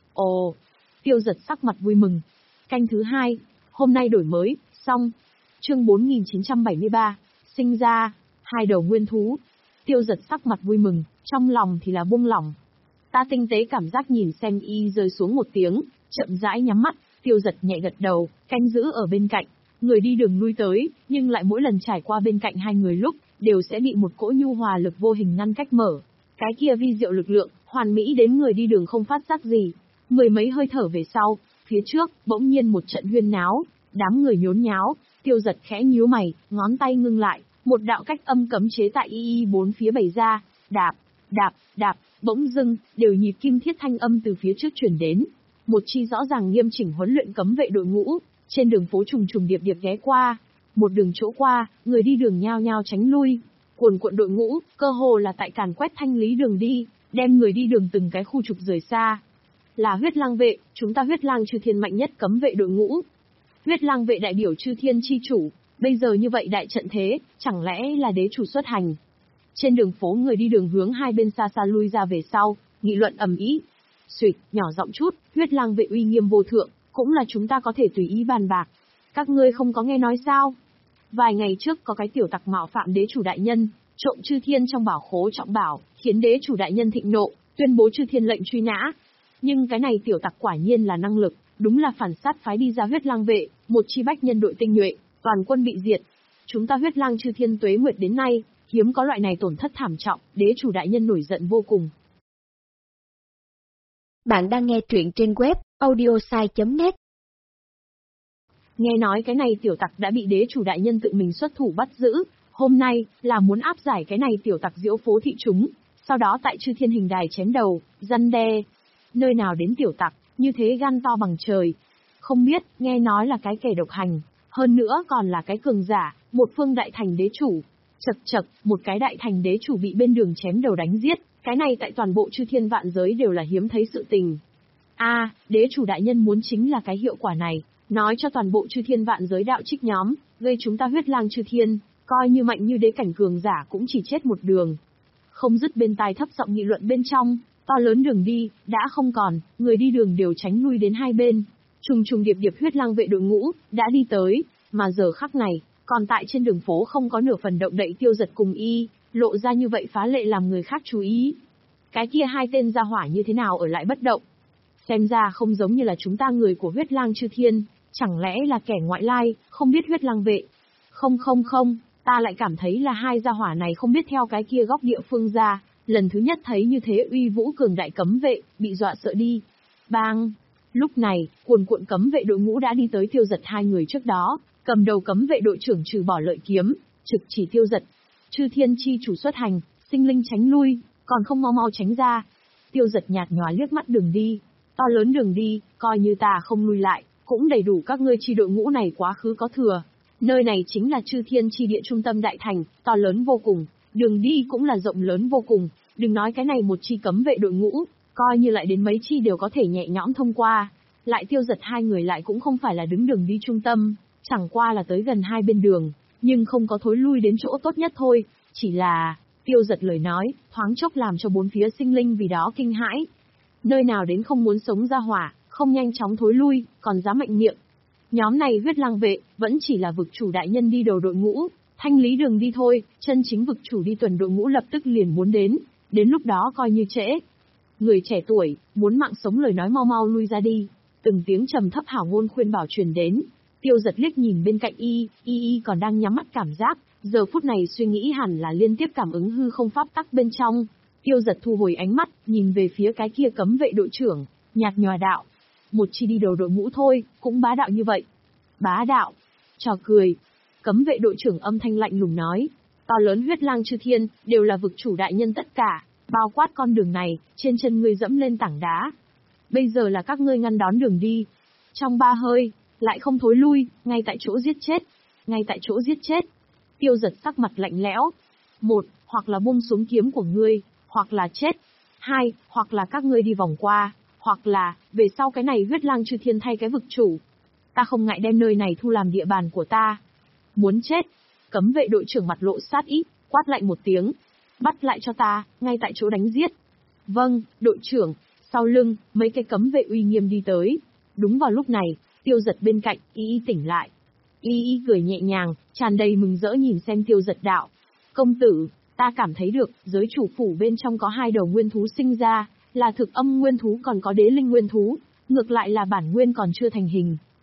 Ồ, Tiêu Giật sắc mặt vui mừng. Canh thứ hai, hôm nay đổi mới, xong. Chương bốn nghìn chín trăm bảy mươi ba, sinh ra, hai đầu nguyên thú. Tiêu Giật sắc mặt vui mừng, trong lòng thì là buông lỏng. Ta tinh tế cảm giác nhìn xem Y rơi xuống một tiếng, chậm rãi nhắm mắt, Tiêu Giật nhẹ gật đầu, canh giữ ở bên cạnh. Người đi đường lui tới, nhưng lại mỗi lần trải qua bên cạnh hai người lúc, đều sẽ bị một cỗ nhu hòa lực vô hình ngăn cách mở. Cái kia vi diệu lực lượng, hoàn mỹ đến người đi đường không phát giác gì. Mười mấy hơi thở về sau, phía trước, bỗng nhiên một trận huyên náo, đám người nhốn nháo, Tiêu Dật khẽ nhíu mày, ngón tay ngưng lại, một đạo cách âm cấm chế tại y y bốn phía bày ra, đạp, đạp, đạp, bỗng dưng, đều nhịp kim thiết thanh âm từ phía trước truyền đến. Một chi rõ ràng nghiêm chỉnh huấn luyện cấm vệ đội ngũ, trên đường phố trùng trùng điệp điệp ghé qua, một đường chỗ qua, người đi đường nhao nhao tránh lui. Cuồn cuộn đội ngũ, cơ hồ là tại càn quét thanh lý đường đi, đem người đi đường từng cái khu trục rời xa. Là huyết lang vệ, chúng ta huyết lang chư thiên mạnh nhất cấm vệ đội ngũ. Huyết lang vệ đại biểu chư thiên chi chủ, bây giờ như vậy đại trận thế, chẳng lẽ là đế chủ xuất hành. Trên đường phố người đi đường hướng hai bên xa xa lui ra về sau, nghị luận ầm ĩ. Xuỵt, nhỏ giọng chút, huyết lang vệ uy nghiêm vô thượng, cũng là chúng ta có thể tùy ý bàn bạc. Các ngươi không có nghe nói sao? Vài ngày trước có cái tiểu tặc mạo phạm đế chủ đại nhân, trộm chư thiên trong bảo khố trọng bảo, khiến đế chủ đại nhân thịnh nộ, tuyên bố chư thiên lệnh truy nã. Nhưng cái này tiểu tặc quả nhiên là năng lực, đúng là phản sát phái đi ra huyết lang vệ, một chi bách nhân đội tinh nhuệ, toàn quân bị diệt. Chúng ta huyết lang chư thiên tuế nguyệt đến nay, hiếm có loại này tổn thất thảm trọng, đế chủ đại nhân nổi giận vô cùng. Bạn đang nghe truyện trên web audiosai chấm net. Nghe nói cái này tiểu tặc đã bị đế chủ đại nhân tự mình xuất thủ bắt giữ, hôm nay là muốn áp giải cái này tiểu tặc diễu phố thị chúng, sau đó tại chư thiên hình đài chém đầu, răn đe. Nơi nào đến tiểu tặc, như thế gan to bằng trời. Không biết, nghe nói là cái kẻ độc hành, hơn nữa còn là cái cường giả, một phương đại thành đế chủ. Chật chật, một cái đại thành đế chủ bị bên đường chém đầu đánh giết, cái này tại toàn bộ chư thiên vạn giới đều là hiếm thấy sự tình. A, à, đế chủ đại nhân muốn chính là cái hiệu quả này, nói cho toàn bộ chư thiên vạn giới đạo trích nhóm, gây chúng ta huyết lang chư thiên, coi như mạnh như đế cảnh cường giả cũng chỉ chết một đường. Không dứt bên tai thấp giọng nghị luận bên trong, to lớn đường đi, đã không còn, người đi đường đều tránh lui đến hai bên. Trùng trùng điệp điệp huyết lang vệ đội ngũ, đã đi tới, mà giờ khắc này, còn tại trên đường phố không có nửa phần động đậy Tiêu Dật cùng y, lộ ra như vậy phá lệ làm người khác chú ý. Cái kia hai tên gia hỏa như thế nào ở lại bất động? Xem ra không giống như là chúng ta người của huyết lang chư thiên, chẳng lẽ là kẻ ngoại lai, không biết huyết lang vệ? Không không không, ta lại cảm thấy là hai gia hỏa này không biết theo cái kia góc địa phương ra, lần thứ nhất thấy như thế uy vũ cường đại cấm vệ, bị dọa sợ đi. Bang! Lúc này, cuồn cuộn cấm vệ đội ngũ đã đi tới Tiêu Dật hai người trước đó, cầm đầu cấm vệ đội trưởng trừ bỏ lợi kiếm, trực chỉ Tiêu Dật. Chư thiên chi chủ xuất hành, sinh linh tránh lui, còn không mau mau tránh ra. Tiêu Dật nhạt nhòa liếc mắt đường đi, to lớn đường đi, coi như ta không lui lại, cũng đầy đủ các ngươi chi đội ngũ này quá khứ có thừa. Nơi này chính là chư thiên chi địa trung tâm đại thành, to lớn vô cùng, đường đi cũng là rộng lớn vô cùng, đừng nói cái này một chi cấm vệ đội ngũ, coi như lại đến mấy chi đều có thể nhẹ nhõm thông qua. Lại Tiêu Dật hai người lại cũng không phải là đứng đường đi trung tâm, chẳng qua là tới gần hai bên đường, nhưng không có thối lui đến chỗ tốt nhất thôi, chỉ là, Tiêu Dật lời nói, thoáng chốc làm cho bốn phía sinh linh vì đó kinh hãi. Nơi nào đến không muốn sống ra hỏa, không nhanh chóng thối lui, còn dám mạnh miệng. Nhóm này huyết lang vệ, vẫn chỉ là vực chủ đại nhân đi đầu đội ngũ, thanh lý đường đi thôi, chân chính vực chủ đi tuần đội ngũ lập tức liền muốn đến, đến lúc đó coi như trễ. Người trẻ tuổi, muốn mạng sống lời nói mau mau lui ra đi, từng tiếng trầm thấp hảo ngôn khuyên bảo truyền đến. Tiêu Dật liếc nhìn bên cạnh y, y y còn đang nhắm mắt cảm giác, giờ phút này suy nghĩ hẳn là liên tiếp cảm ứng hư không pháp tắc bên trong. Tiêu Dật thu hồi ánh mắt, nhìn về phía cái kia cấm vệ đội trưởng, nhạt nhòa đạo. Một chi đi đầu đội ngũ thôi, cũng bá đạo như vậy. Bá đạo. Trò cười. Cấm vệ đội trưởng âm thanh lạnh lùng nói. To lớn huyết lang chư thiên, đều là vực chủ đại nhân tất cả, bao quát con đường này, trên chân ngươi dẫm lên tảng đá. Bây giờ là các ngươi ngăn đón đường đi. Trong ba hơi, lại không thối lui, ngay tại chỗ giết chết. Ngay tại chỗ giết chết. Tiêu Dật sắc mặt lạnh lẽo. Một, hoặc là buông xuống kiếm của ngươi, hoặc là chết. Hai, hoặc là các ngươi đi vòng qua, hoặc là, về sau cái này huyết lang chư thiên thay cái vực chủ. Ta không ngại đem nơi này thu làm địa bàn của ta. Muốn chết. Cấm vệ đội trưởng mặt lộ sát ý, quát lạnh một tiếng. Bắt lại cho ta, ngay tại chỗ đánh giết. Vâng, đội trưởng. Sau lưng, mấy cái cấm vệ uy nghiêm đi tới. Đúng vào lúc này, Tiêu Dật bên cạnh, y y tỉnh lại. Y y cười nhẹ nhàng, tràn đầy mừng rỡ nhìn xem Tiêu Dật đạo. Công tử, ta cảm thấy được, giới chủ phủ bên trong có hai đầu nguyên thú sinh ra, là thực âm nguyên thú còn có đế linh nguyên thú, ngược lại là bản nguyên còn chưa thành hình,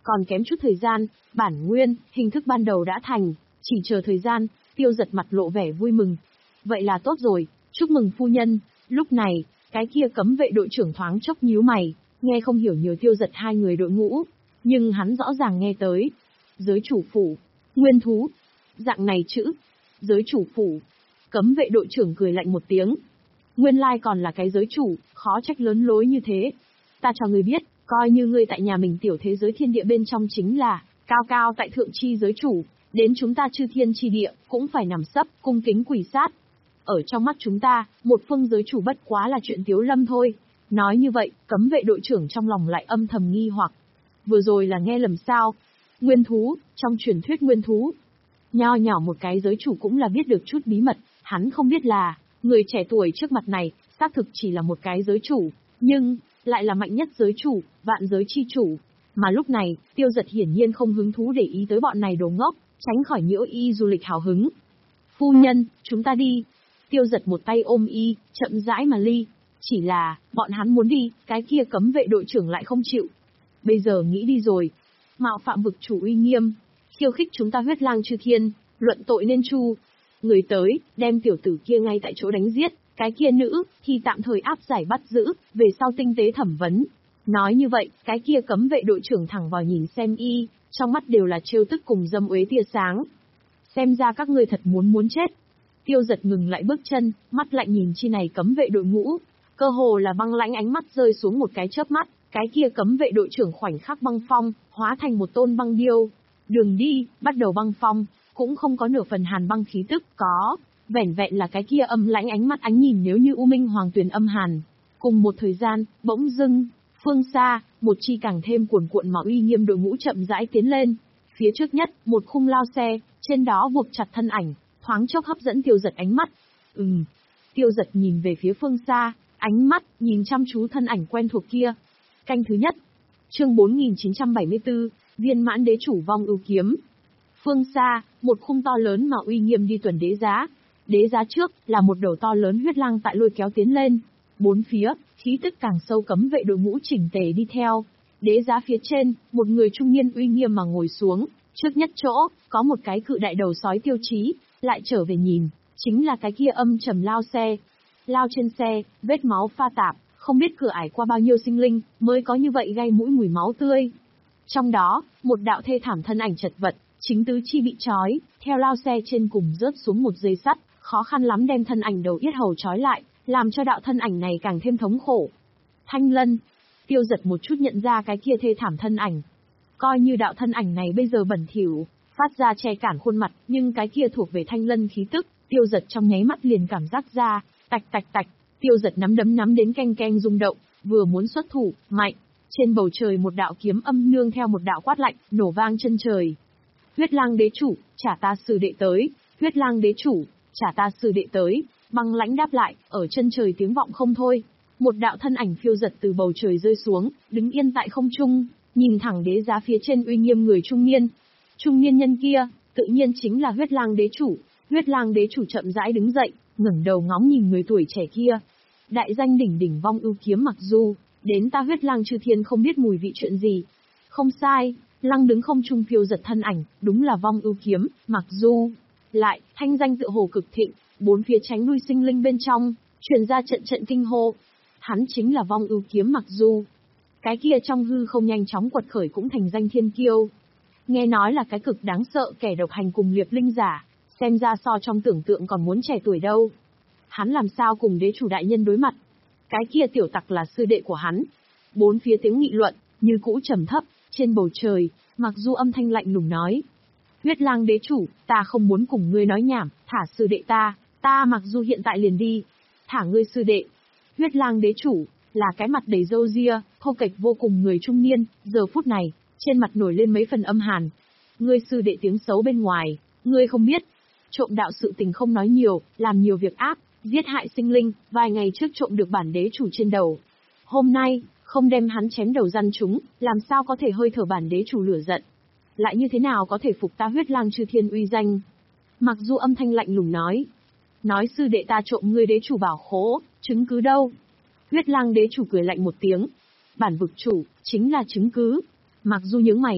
Còn kém chút thời gian, bản nguyên, hình thức ban đầu đã thành, chỉ chờ thời gian. Tiêu Giật mặt lộ vẻ vui mừng. Vậy là tốt rồi, chúc mừng phu nhân. Lúc này, cái kia cấm vệ đội trưởng thoáng chốc nhíu mày, nghe không hiểu nhiều Tiêu Giật hai người đội ngũ, nhưng hắn rõ ràng nghe tới. Giới chủ phủ, nguyên thú, dạng này chữ, giới chủ phủ. Cấm vệ đội trưởng cười lạnh một tiếng. Nguyên lai còn là cái giới chủ, khó trách lớn lối như thế. Ta cho ngươi biết, coi như ngươi tại nhà mình tiểu thế giới thiên địa bên trong chính là cao cao tại thượng chi giới chủ, đến chúng ta chư thiên chi địa cũng phải nằm sấp, cung kính quỳ sát. Ở trong mắt chúng ta, một phương giới chủ bất quá là chuyện tiếu lâm thôi. Nói như vậy, cấm vệ đội trưởng trong lòng lại âm thầm nghi hoặc. Vừa rồi là nghe lầm sao? Nguyên thú, trong truyền thuyết nguyên thú. Nho nhỏ một cái giới chủ cũng là biết được chút bí mật, hắn không biết là, người trẻ tuổi trước mặt này, xác thực chỉ là một cái giới chủ, nhưng, lại là mạnh nhất giới chủ, vạn giới chi chủ. Mà lúc này, Tiêu Giật hiển nhiên không hứng thú để ý tới bọn này đồ ngốc, tránh khỏi nhiễu y du lịch hào hứng. Phu nhân, chúng ta đi. Tiêu Giật một tay ôm y, chậm rãi mà ly. Chỉ là, bọn hắn muốn đi, cái kia cấm vệ đội trưởng lại không chịu. Bây giờ nghĩ đi rồi. Mạo phạm vực chủ uy nghiêm, khiêu khích chúng ta huyết lang chư thiên, luận tội nên chu. Người tới, đem tiểu tử kia ngay tại chỗ đánh giết, cái kia nữ, thì tạm thời áp giải bắt giữ, về sau tinh tế thẩm vấn. Nói như vậy, cái kia cấm vệ đội trưởng thẳng vào nhìn xem y, trong mắt đều là trêu tức cùng dâm uế tia sáng. Xem ra các ngươi thật muốn muốn chết. Tiêu Giật ngừng lại bước chân, mắt lạnh nhìn chi này cấm vệ đội ngũ, cơ hồ là băng lãnh ánh mắt rơi xuống một cái chớp mắt, cái kia cấm vệ đội trưởng khoảnh khắc băng phong, hóa thành một tôn băng điêu. Đường đi, bắt đầu băng phong, cũng không có nửa phần hàn băng khí tức, có, vẻn vẹn là cái kia âm lãnh ánh mắt ánh nhìn nếu như u minh hoàng tuyền âm hàn. Cùng một thời gian, bỗng dưng, phương xa, một chi càng thêm cuồn cuộn mà uy nghiêm đội ngũ chậm rãi tiến lên. Phía trước nhất, một khung lao xe, trên đó buộc chặt thân ảnh, thoáng chốc hấp dẫn Tiêu Giật ánh mắt. Ừm. Tiêu Giật nhìn về phía phương xa, ánh mắt nhìn chăm chú thân ảnh quen thuộc kia. Canh thứ nhất. Chương bốn nghìn chín trăm bảy mươi tư, viên mãn đế chủ vong ưu kiếm. Phương xa, một khung to lớn mà uy nghiêm đi tuần đế giá. Đế giá trước là một đầu to lớn huyết lang tại lôi kéo tiến lên. Bốn phía, khí tức càng sâu cấm vệ đội ngũ chỉnh tề đi theo. Đế giá phía trên, một người trung niên uy nghiêm mà ngồi xuống. Trước nhất chỗ, có một cái cự đại đầu sói Tiêu Chí, lại trở về nhìn, chính là cái kia âm trầm lao xe. Lao trên xe, vết máu pha tạp, không biết cửa ải qua bao nhiêu sinh linh, mới có như vậy gây mũi mùi máu tươi. Trong đó, một đạo thê thảm thân ảnh chật vật, chính tứ chi bị trói, theo lao xe trên cùng rớt xuống một dây sắt, khó khăn lắm đem thân ảnh đầu yết hầu trói lại, làm cho đạo thân ảnh này càng thêm thống khổ. Thanh Lân. Tiêu Giật một chút nhận ra cái kia thê thảm thân ảnh. Coi như đạo thân ảnh này bây giờ bẩn thỉu, phát ra che cản khuôn mặt, nhưng cái kia thuộc về Thanh Lân khí tức, Tiêu Giật trong nháy mắt liền cảm giác ra, tạch tạch tạch, Tiêu Giật nắm đấm nắm đến canh canh rung động, vừa muốn xuất thủ, mạnh, trên bầu trời một đạo kiếm âm nương theo một đạo quát lạnh, nổ vang chân trời. Huyết lang đế chủ, trả ta sư đệ tới, huyết lang đế chủ, trả ta sư đệ tới, băng lãnh đáp lại, ở chân trời tiếng vọng không thôi. Một đạo thân ảnh phiêu giật từ bầu trời rơi xuống, đứng yên tại không trung, nhìn thẳng đế giá phía trên uy nghiêm người trung niên. Trung niên nhân kia, tự nhiên chính là huyết lang đế chủ. Huyết lang đế chủ chậm rãi đứng dậy, ngẩng đầu ngóng nhìn người tuổi trẻ kia. Đại danh đỉnh đỉnh vong ưu kiếm mặc dù, đến ta huyết lang chư thiên không biết mùi vị chuyện gì. Không sai, lăng đứng không trung phiêu giật thân ảnh, đúng là vong ưu kiếm, mặc dù. Lại, thanh danh tựa hồ cực thịnh, bốn phía tránh lui sinh linh bên trong, truyền ra trận trận kinh hô. Hắn chính là vong ưu kiếm mặc dù. Cái kia trong hư không nhanh chóng quật khởi cũng thành danh thiên kiêu. Nghe nói là cái cực đáng sợ kẻ độc hành cùng liệp linh giả, xem ra so trong tưởng tượng còn muốn trẻ tuổi đâu. Hắn làm sao cùng đế chủ đại nhân đối mặt? Cái kia tiểu tặc là sư đệ của hắn. Bốn phía tiếng nghị luận, như cũ trầm thấp, trên bầu trời, mặc dù âm thanh lạnh lùng nói. Huyết lang đế chủ, ta không muốn cùng ngươi nói nhảm, thả sư đệ ta, ta mặc dù hiện tại liền đi. Thả ngươi sư đệ. Huyết lang đế chủ, là cái mặt đầy râu ria, thô kệch vô cùng người trung niên, giờ phút này, trên mặt nổi lên mấy phần âm hàn. Ngươi sư đệ tiếng xấu bên ngoài, ngươi không biết. Trộm đạo sự tình không nói nhiều, làm nhiều việc ác, giết hại sinh linh, vài ngày trước trộm được bản đế chủ trên đầu. Hôm nay, không đem hắn chém đầu răn chúng, làm sao có thể hơi thở bản đế chủ lửa giận. Lại như thế nào có thể phục ta huyết lang chư thiên uy danh. Mặc dù âm thanh lạnh lùng nói. Nói sư đệ ta trộm ngươi đế chủ bảo khố, chứng cứ đâu? Huyết lang đế chủ cười lạnh một tiếng. Bản vực chủ, chính là chứng cứ. Mặc dù nhướng mày,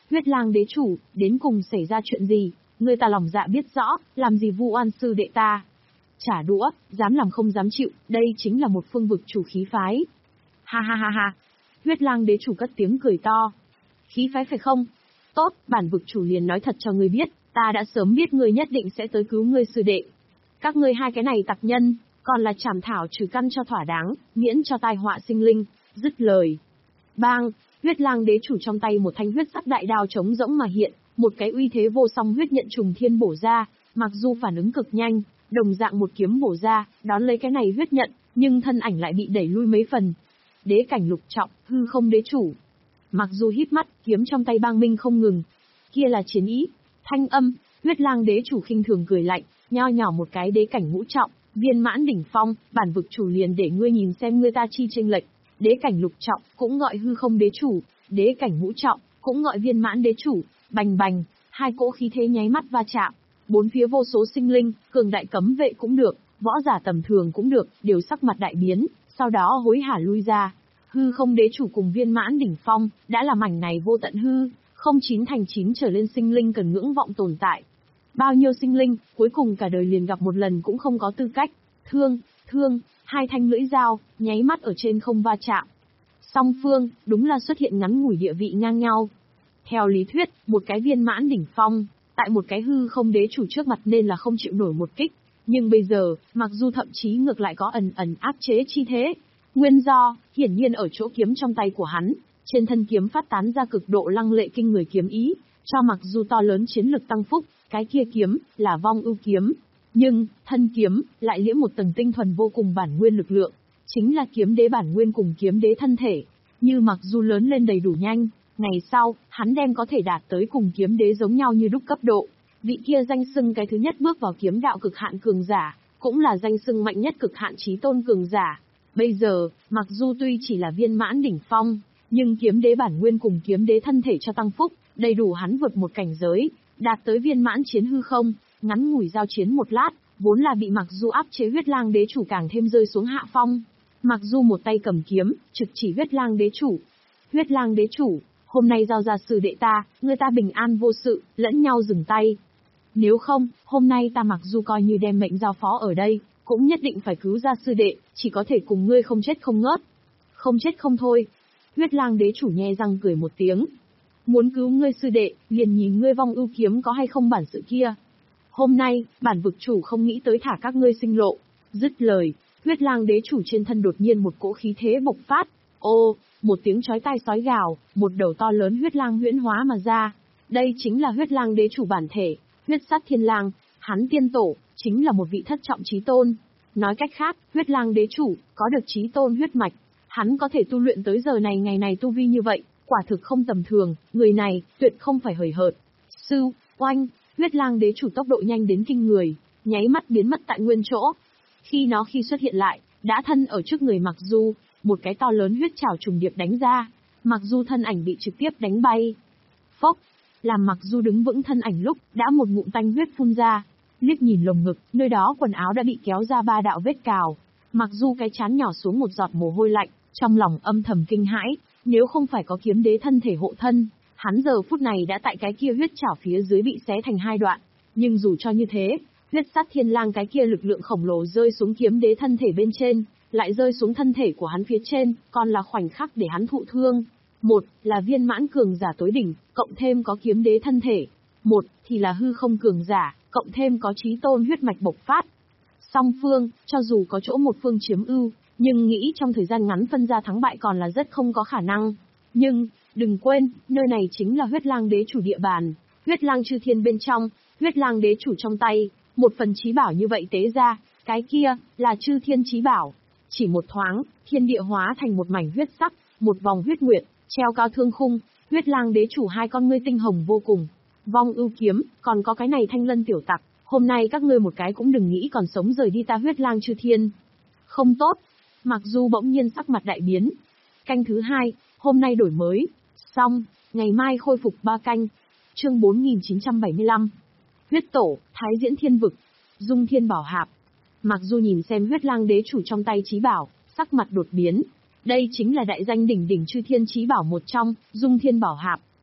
Huyết Lang đế chủ, đến cùng xảy ra chuyện gì? Ngươi ta lòng dạ biết rõ, làm gì vu oan sư đệ ta? Trả đũa, dám làm không dám chịu, đây chính là một phương vực chủ khí phái. Ha ha ha ha. Huyết Lang đế chủ cất tiếng cười to. Khí phái phải không? Tốt, bản vực chủ liền nói thật cho ngươi biết, ta đã sớm biết ngươi nhất định sẽ tới cứu ngươi sư đệ. Các ngươi hai cái này tặc nhân, còn là chảm thảo trừ căn cho thỏa đáng, miễn cho tai họa sinh linh. Dứt lời. Bang, Huyết Lang đế chủ trong tay một thanh huyết sắc đại đao trống rỗng mà hiện, một cái uy thế vô song huyết nhận trùng thiên bổ ra, mặc dù phản ứng cực nhanh, đồng dạng một kiếm bổ ra, đón lấy cái này huyết nhận, nhưng thân ảnh lại bị đẩy lui mấy phần. Đế cảnh lục trọng, hư không đế chủ. Mặc dù híp mắt, kiếm trong tay bang minh không ngừng. Kia là chiến ý. Thanh âm, Huyết Lang đế chủ khinh thường cười lạnh, nho nhỏ một cái đế cảnh ngũ trọng, viên mãn đỉnh phong, bản vực chủ liền để ngươi nhìn xem ngươi ta chi chênh lệch. Đế cảnh lục trọng, cũng gọi hư không đế chủ, đế cảnh ngũ trọng, cũng gọi viên mãn đế chủ, bành bành, hai cỗ khí thế nháy mắt va chạm. Bốn phía vô số sinh linh, cường đại cấm vệ cũng được, võ giả tầm thường cũng được, đều sắc mặt đại biến, sau đó hối hả lui ra. Hư không đế chủ cùng viên mãn đỉnh phong, đã là mảnh này vô tận hư, không chín thành chín trở lên sinh linh cần ngưỡng vọng tồn tại. Bao nhiêu sinh linh, cuối cùng cả đời liền gặp một lần cũng không có tư cách. Thương, thương, hai thanh lưỡi dao, nháy mắt ở trên không va chạm. Song phương, đúng là xuất hiện ngắn ngủi địa vị ngang nhau. Theo lý thuyết, một cái viên mãn đỉnh phong, tại một cái hư không đế chủ trước mặt nên là không chịu nổi một kích. Nhưng bây giờ, mặc dù thậm chí ngược lại có ẩn ẩn áp chế chi thế. Nguyên do, hiển nhiên ở chỗ kiếm trong tay của hắn, trên thân kiếm phát tán ra cực độ lăng lệ kinh người kiếm ý, cho mặc dù to lớn chiến lực tăng phúc, cái kia kiếm, là vong ưu kiếm. Nhưng, thân kiếm, lại liễm một tầng tinh thuần vô cùng bản nguyên lực lượng, chính là kiếm đế bản nguyên cùng kiếm đế thân thể. Như mặc dù lớn lên đầy đủ nhanh, ngày sau, hắn đem có thể đạt tới cùng kiếm đế giống nhau như đúc cấp độ. Vị kia danh xưng cái thứ nhất bước vào kiếm đạo cực hạn cường giả, cũng là danh xưng mạnh nhất cực hạn chí tôn cường giả. Bây giờ, mặc dù tuy chỉ là viên mãn đỉnh phong, nhưng kiếm đế bản nguyên cùng kiếm đế thân thể cho tăng phúc, đầy đủ hắn vượt một cảnh giới, đạt tới viên mãn chiến hư không, ngắn ngủi giao chiến một lát, vốn là bị mặc dù áp chế Huyết Lang đế chủ càng thêm rơi xuống hạ phong. Mặc dù một tay cầm kiếm, trực chỉ Huyết Lang đế chủ. Huyết Lang đế chủ, hôm nay giao ra sư đệ ta, người ta bình an vô sự, lẫn nhau dừng tay. Nếu không, hôm nay ta mặc dù coi như đem mệnh giao phó ở đây, cũng nhất định phải cứu ra sư đệ, chỉ có thể cùng ngươi không chết không ngớt. Không chết không thôi. Huyết Lang đế chủ nhe răng cười một tiếng. Muốn cứu ngươi sư đệ, liền nhìn ngươi vong ưu kiếm có hay không bản sự kia. Hôm nay, bản vực chủ không nghĩ tới thả các ngươi sinh lộ. Dứt lời, Huyết Lang đế chủ trên thân đột nhiên một cỗ khí thế bộc phát. Ô, một tiếng chói tai sói gào, một đầu to lớn huyết lang huyễn hóa mà ra. Đây chính là Huyết Lang đế chủ bản thể, Huyết Sát Thiên Lang, hắn tiên tổ, chính là một vị thất trọng chí tôn. Nói cách khác, Huyết Lang đế chủ, có được chí tôn huyết mạch. Hắn có thể tu luyện tới giờ này ngày này tu vi như vậy, quả thực không tầm thường, người này, tuyệt không phải hời hợt. Sư, oanh, Huyết Lang đế chủ tốc độ nhanh đến kinh người, nháy mắt biến mất tại nguyên chỗ. Khi nó khi xuất hiện lại, đã thân ở trước người Mặc Du, một cái to lớn huyết trảo trùng điệp đánh ra, Mặc Du thân ảnh bị trực tiếp đánh bay. Phốc, làm Mặc Du đứng vững thân ảnh lúc, đã một ngụm tanh huyết phun ra, liếc nhìn lồng ngực, nơi đó quần áo đã bị kéo ra ba đạo vết cào. Mặc Du cái trán nhỏ xuống một giọt mồ hôi lạnh, trong lòng âm thầm kinh hãi, nếu không phải có kiếm đế thân thể hộ thân, hắn giờ phút này đã tại cái kia huyết trảo phía dưới bị xé thành hai đoạn. Nhưng dù cho như thế, Huyết Sát Thiên Lang cái kia lực lượng khổng lồ rơi xuống kiếm đế thân thể bên trên, lại rơi xuống thân thể của hắn phía trên, còn là khoảnh khắc để hắn thụ thương. Một là viên mãn cường giả tối đỉnh, cộng thêm có kiếm đế thân thể. Một thì là hư không cường giả, cộng thêm có chí tôn huyết mạch bộc phát. Song phương, cho dù có chỗ một phương chiếm ưu, nhưng nghĩ trong thời gian ngắn phân ra thắng bại còn là rất không có khả năng. Nhưng, đừng quên, nơi này chính là Huyết Lang đế chủ địa bàn. Huyết Lang chư thiên bên trong, Huyết Lang đế chủ trong tay, một phần chí bảo như vậy tế ra, cái kia, là chư thiên chí bảo. Chỉ một thoáng, thiên địa hóa thành một mảnh huyết sắc, một vòng huyết nguyệt, treo cao thương khung, Huyết Lang đế chủ hai con ngươi tinh hồng vô cùng. Vong ưu kiếm, còn có cái này Thanh Lân tiểu tặc, hôm nay các ngươi một cái cũng đừng nghĩ còn sống rời đi ta Huyết Lang chư thiên. Không tốt. Mặc dù bỗng nhiên sắc mặt đại biến. Canh thứ hai, hôm nay đổi mới. Xong, ngày mai khôi phục ba canh. Chương bốn nghìn chín trăm bảy mươi lăm. Huyết tổ, Thái Diễn Thiên Vực, Dung Thiên Bảo Hạp. Mặc dù nhìn xem Huyết Lang đế chủ trong tay chí bảo, sắc mặt đột biến. Đây chính là đại danh đỉnh đỉnh chư thiên chí bảo một trong, Dung Thiên Bảo Hạp.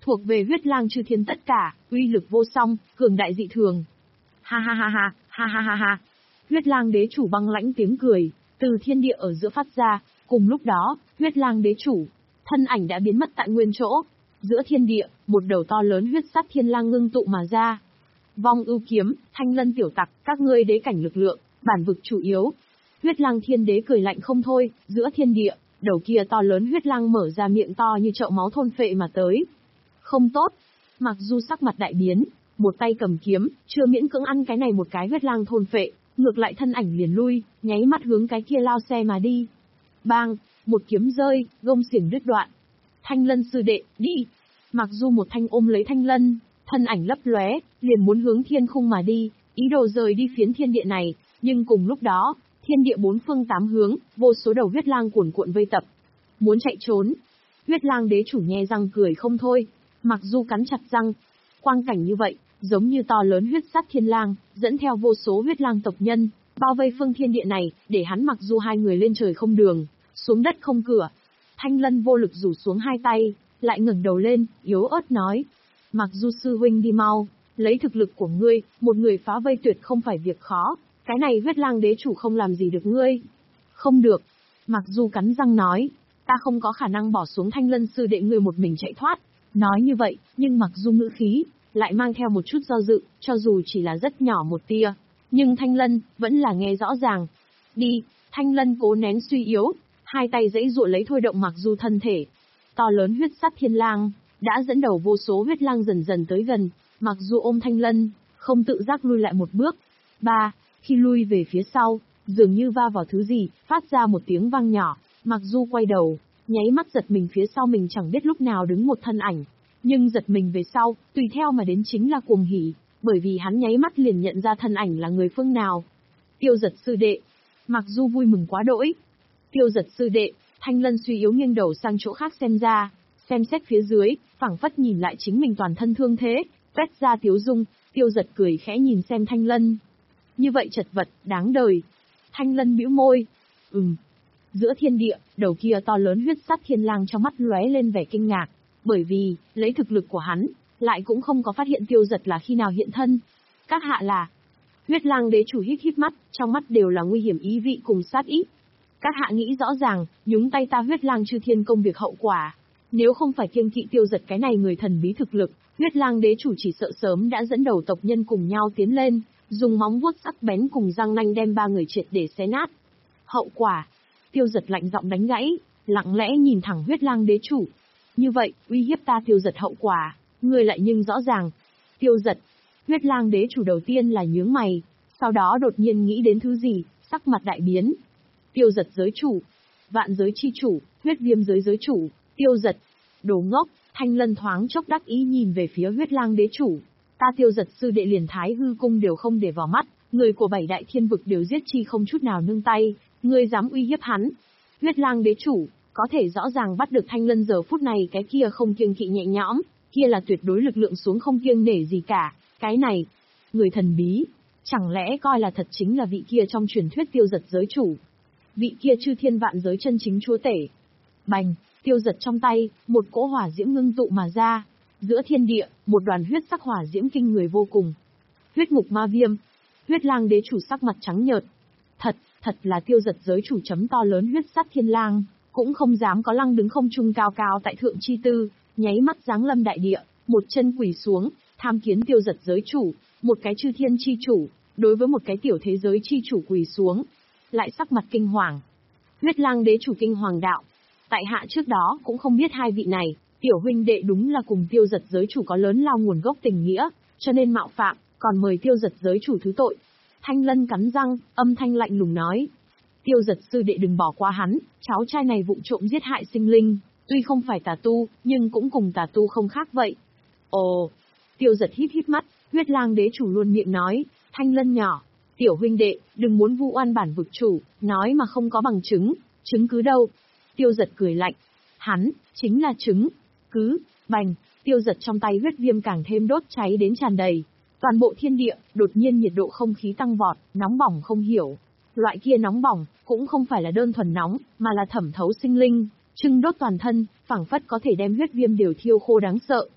thuộc về huyết lang chư thiên tất cả, uy lực vô song, cường đại dị thường. Ha ha ha ha, ha ha ha ha. Huyết lang đế chủ băng lãnh tiếng cười, từ thiên địa ở giữa phát ra, cùng lúc đó, huyết lang đế chủ, thân ảnh đã biến mất tại nguyên chỗ. Giữa thiên địa, một đầu to lớn huyết sát thiên lang ngưng tụ mà ra. Vong ưu kiếm, thanh lân tiểu tặc, các ngươi đế cảnh lực lượng, bản vực chủ yếu. Huyết lang thiên đế cười lạnh không thôi, giữa thiên địa, đầu kia to lớn huyết lang mở ra miệng to như chậu máu thôn phệ mà tới. Không tốt. Mặc dù sắc mặt đại biến, một tay cầm kiếm, chưa miễn cưỡng ăn cái này một cái huyết lang thôn phệ, ngược lại thân ảnh liền lui, nháy mắt hướng cái kia lao xe mà đi. Bang, một kiếm rơi, gông xiềng đứt đoạn. Thanh lân sư đệ, đi. Mặc dù một thanh ôm lấy thanh lân, thân ảnh lấp lóe, liền muốn hướng thiên khung mà đi, ý đồ rời đi phiến thiên địa này, nhưng cùng lúc đó, thiên địa bốn phương tám hướng, vô số đầu huyết lang cuồn cuộn vây tập. Muốn chạy trốn. Huyết lang đế chủ nhe răng cười không thôi, mặc dù cắn chặt răng. Quang cảnh như vậy, giống như to lớn huyết sát thiên lang, dẫn theo vô số huyết lang tộc nhân, bao vây phương thiên địa này, để hắn mặc dù hai người lên trời không đường, xuống đất không cửa. Thanh lân vô lực rủ xuống hai tay, lại ngẩng đầu lên, yếu ớt nói. Mặc dù sư huynh đi mau, lấy thực lực của ngươi, một người phá vây tuyệt không phải việc khó, cái này huyết lang đế chủ không làm gì được ngươi. Không được. Mặc dù cắn răng nói, ta không có khả năng bỏ xuống thanh lân sư đệ ngươi một mình chạy thoát. Nói như vậy, nhưng mặc dù ngữ khí, lại mang theo một chút do dự, cho dù chỉ là rất nhỏ một tia. Nhưng thanh lân, vẫn là nghe rõ ràng. Đi, thanh lân cố nén suy yếu, hai tay giãy giụa lấy thôi động mặc dù thân thể. To lớn huyết sát thiên lang, đã dẫn đầu vô số huyết lang dần dần tới gần, mặc dù ôm thanh lân, không tự giác lui lại một bước. Ba, khi lui về phía sau, dường như va vào thứ gì, phát ra một tiếng vang nhỏ, mặc dù quay đầu, nháy mắt giật mình phía sau mình chẳng biết lúc nào đứng một thân ảnh. Nhưng giật mình về sau, tùy theo mà đến chính là cuồng hỉ, bởi vì hắn nháy mắt liền nhận ra thân ảnh là người phương nào. Tiêu Giật sư đệ. Mặc dù vui mừng quá đỗi. Tiêu Giật sư đệ, thanh lân suy yếu nghiêng đầu sang chỗ khác xem ra, xem xét phía dưới, phảng phất nhìn lại chính mình toàn thân thương thế, quét ra tiếu dung, Tiêu Giật cười khẽ nhìn xem thanh lân. Như vậy chật vật, đáng đời. Thanh lân bĩu môi. Ừm. Giữa thiên địa, đầu kia to lớn huyết sát thiên lang trong mắt lóe lên vẻ kinh ngạc, bởi vì, lấy thực lực của hắn, lại cũng không có phát hiện Tiêu Giật là khi nào hiện thân. Các hạ là... Huyết lang đế chủ hít hít mắt, trong mắt đều là nguy hiểm ý vị cùng sát ý. Các hạ nghĩ rõ ràng, nhúng tay ta huyết lang chư thiên công việc hậu quả. Nếu không phải kiêng kỵ Tiêu Giật cái này người thần bí thực lực, huyết lang đế chủ chỉ sợ sớm đã dẫn đầu tộc nhân cùng nhau tiến lên, dùng móng vuốt sắc bén cùng răng nanh đem ba người triệt để xé nát. Hậu quả. Tiêu Giật lạnh giọng đánh gãy, lặng lẽ nhìn thẳng huyết lang đế chủ. Như vậy, uy hiếp ta Tiêu Giật hậu quả, người lại nhưng rõ ràng. Tiêu Giật. Huyết lang đế chủ đầu tiên là nhướng mày, sau đó đột nhiên nghĩ đến thứ gì, sắc mặt đại biến. Tiêu Giật giới chủ. Vạn giới chi chủ, huyết viêm giới giới chủ, Tiêu Giật. Đồ ngốc. Thanh lân thoáng chốc đắc ý nhìn về phía huyết lang đế chủ. Ta Tiêu Giật sư đệ liền Thái hư cung đều không để vào mắt, người của bảy đại thiên vực đều giết chi không chút nào nương tay, ngươi dám uy hiếp hắn. Huyết lang đế chủ, có thể rõ ràng bắt được thanh lân giờ phút này cái kia không kiêng kỵ nhẹ nhõm, kia là tuyệt đối lực lượng xuống không kiêng nể gì cả, cái này, người thần bí, chẳng lẽ coi là thật chính là vị kia trong truyền thuyết Tiêu Giật giới chủ. Vị kia chư thiên vạn giới chân chính chúa tể. Bành, Tiêu Giật trong tay, một cỗ hỏa diễm ngưng tụ mà ra, giữa thiên địa, một đoàn huyết sắc hỏa diễm kinh người vô cùng. Huyết ngục ma viêm. Huyết lang đế chủ sắc mặt trắng nhợt. Thật, thật là Tiêu Giật giới chủ chấm to lớn huyết sát thiên lang, cũng không dám có lăng đứng không trung cao cao tại thượng chi tư, nháy mắt giáng lâm đại địa, một chân quỳ xuống, tham kiến Tiêu Giật giới chủ, một cái chư thiên chi chủ, đối với một cái tiểu thế giới chi chủ quỳ xuống, lại sắc mặt kinh hoàng. Huyết lang đế chủ kinh hoàng đạo, tại hạ trước đó cũng không biết hai vị này, tiểu huynh đệ đúng là cùng Tiêu Giật giới chủ có lớn lao nguồn gốc tình nghĩa, cho nên mạo phạm, còn mời Tiêu Giật giới chủ thứ tội. Thanh lân cắn răng, âm thanh lạnh lùng nói. Tiêu Giật sư đệ đừng bỏ qua hắn, cháu trai này vụng trộm giết hại sinh linh, tuy không phải tà tu, nhưng cũng cùng tà tu không khác vậy. Ồ, Tiêu Giật híp híp mắt, huyết lang đế chủ luôn miệng nói, thanh lân nhỏ, tiểu huynh đệ, đừng muốn vu oan bản vực chủ, nói mà không có bằng chứng, chứng cứ đâu. Tiêu Giật cười lạnh, hắn, chính là chứng, cứ, bành, Tiêu Giật trong tay huyết viêm càng thêm đốt cháy đến tràn đầy. Toàn bộ thiên địa, đột nhiên nhiệt độ không khí tăng vọt, nóng bỏng không hiểu. Loại kia nóng bỏng, cũng không phải là đơn thuần nóng, mà là thẩm thấu sinh linh, trưng đốt toàn thân, phảng phất có thể đem huyết viêm đều thiêu khô đáng sợ.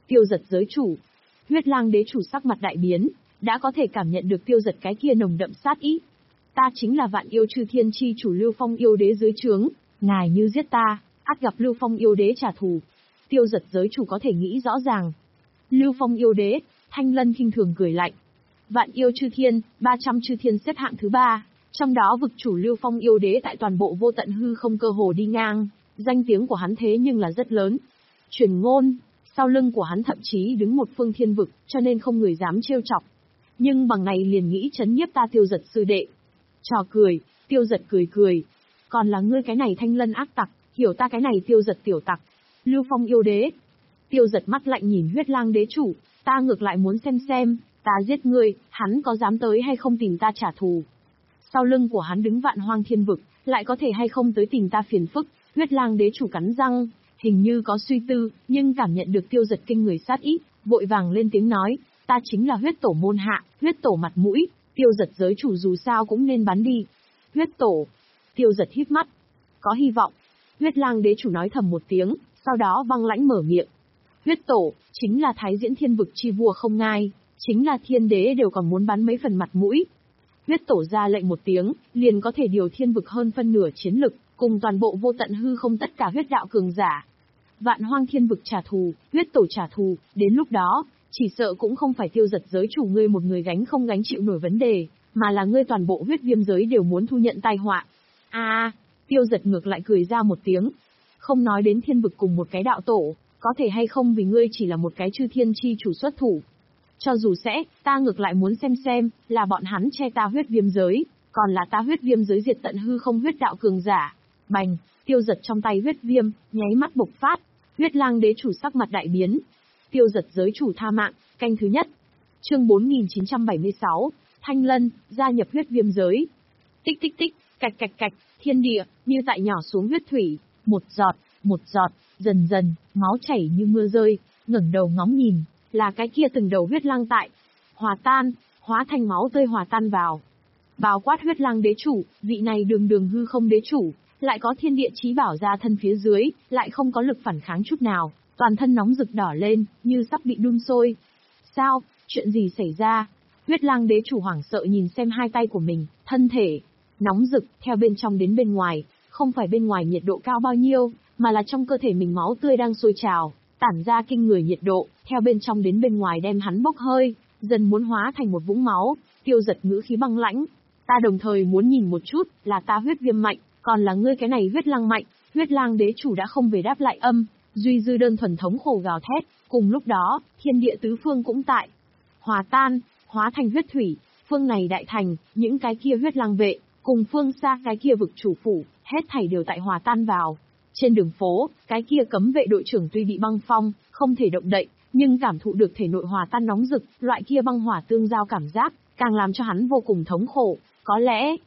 Tiêu Dật giới chủ. Huyết Lang đế chủ sắc mặt đại biến, đã có thể cảm nhận được Tiêu Dật cái kia nồng đậm sát ý. Ta chính là Vạn Yêu Chư Thiên chi chủ Lưu Phong yêu đế dưới trướng, ngài như giết ta, ắt gặp Lưu Phong yêu đế trả thù. Tiêu Dật giới chủ có thể nghĩ rõ ràng. Lưu Phong yêu đế, Thanh Lân khinh thường cười lạnh. Vạn Yêu Chư Thiên, ba trăm chư thiên xếp hạng thứ ba, trong đó vực chủ Lưu Phong yêu đế tại toàn bộ vô tận hư không cơ hồ đi ngang, danh tiếng của hắn thế nhưng là rất lớn. Truyền ngôn, sau lưng của hắn thậm chí đứng một phương thiên vực, cho nên không người dám trêu chọc. Nhưng bằng này liền nghĩ chấn nhiếp ta Tiêu Dật sư đệ. Trò cười, Tiêu Dật cười cười. Còn là ngươi cái này Thanh Lân ác tặc, hiểu ta cái này Tiêu Dật tiểu tặc. Lưu Phong yêu đế. Tiêu Dật mắt lạnh nhìn Huyết Lang đế chủ, ta ngược lại muốn xem xem, ta giết ngươi, hắn có dám tới hay không tìm ta trả thù. Sau lưng của hắn đứng Vạn Hoang thiên vực, lại có thể hay không tới tìm ta phiền phức. Huyết Lang đế chủ cắn răng, hình như có suy tư, nhưng cảm nhận được Tiêu Dật kinh người sát ý, vội vàng lên tiếng nói, ta chính là huyết tổ môn hạ, huyết tổ mặt mũi, Tiêu Dật giới chủ dù sao cũng nên bắn đi. Huyết tổ. Tiêu Dật híp mắt. Có hy vọng. Huyết Lang đế chủ nói thầm một tiếng, sau đó băng lãnh mở miệng. Huyết tổ, chính là Thái Diễn thiên vực chi vua không ngai, chính là thiên đế đều còn muốn bắn mấy phần mặt mũi. Huyết tổ ra lệnh một tiếng, liền có thể điều thiên vực hơn phân nửa chiến lực, cùng toàn bộ vô tận hư không tất cả huyết đạo cường giả. Vạn Hoang thiên vực trả thù, huyết tổ trả thù, đến lúc đó, chỉ sợ cũng không phải Tiêu Dật giới chủ ngươi một người gánh không gánh chịu nổi vấn đề, mà là ngươi toàn bộ huyết viêm giới đều muốn thu nhận tai họa. A, à, Tiêu Dật ngược lại cười ra một tiếng. Không nói đến thiên vực cùng một cái đạo tổ, có thể hay không vì ngươi chỉ là một cái chư thiên chi chủ xuất thủ. Cho dù sẽ, ta ngược lại muốn xem xem, là bọn hắn che ta huyết viêm giới, còn là ta huyết viêm giới diệt tận hư không huyết đạo cường giả. Bành, Tiêu Dật trong tay huyết viêm, nháy mắt bộc phát, Huyết Lang đế chủ sắc mặt đại biến. Tiêu Dật giới chủ tha mạng, canh thứ nhất. Chương bốn nghìn chín trăm bảy mươi sáu, Thanh Lân, gia nhập huyết viêm giới. Tích tích tích, cạch cạch cạch, thiên địa, như tại nhỏ xuống huyết thủy, một giọt, một giọt, dần dần, máu chảy như mưa rơi, ngẩng đầu ngóng nhìn, là cái kia từng đầu huyết lang tại. Hòa tan, hóa thành máu tươi hòa tan vào. Bao quát Huyết Lang đế chủ, vị này đường đường hư không đế chủ, lại có thiên địa chí bảo ra thân phía dưới, lại không có lực phản kháng chút nào, toàn thân nóng rực đỏ lên, như sắp bị đun sôi. Sao, chuyện gì xảy ra? Huyết Lang đế chủ hoảng sợ nhìn xem hai tay của mình, thân thể nóng rực, theo bên trong đến bên ngoài, không phải bên ngoài nhiệt độ cao bao nhiêu, mà là trong cơ thể mình máu tươi đang sôi trào, tản ra kinh người nhiệt độ, theo bên trong đến bên ngoài đem hắn bốc hơi, dần muốn hóa thành một vũng máu. Tiêu Dật ngữ khí băng lãnh, ta đồng thời muốn nhìn một chút, là ta huyết viêm mạnh, còn là ngươi cái này huyết lang mạnh. Huyết Lang đế chủ đã không về đáp lại âm, duy dư đơn thuần thống khổ gào thét, cùng lúc đó, thiên địa tứ phương cũng tại hòa tan, hóa thành huyết thủy, phương này đại thành, những cái kia huyết lang vệ, cùng phương xa cái kia vực chủ phủ, hết thảy đều tại hòa tan vào. Trên đường phố, cái kia cấm vệ đội trưởng tuy bị băng phong, không thể động đậy, nhưng cảm thụ được thể nội hòa tan nóng rực, loại kia băng hỏa tương giao cảm giác, càng làm cho hắn vô cùng thống khổ. Có lẽ,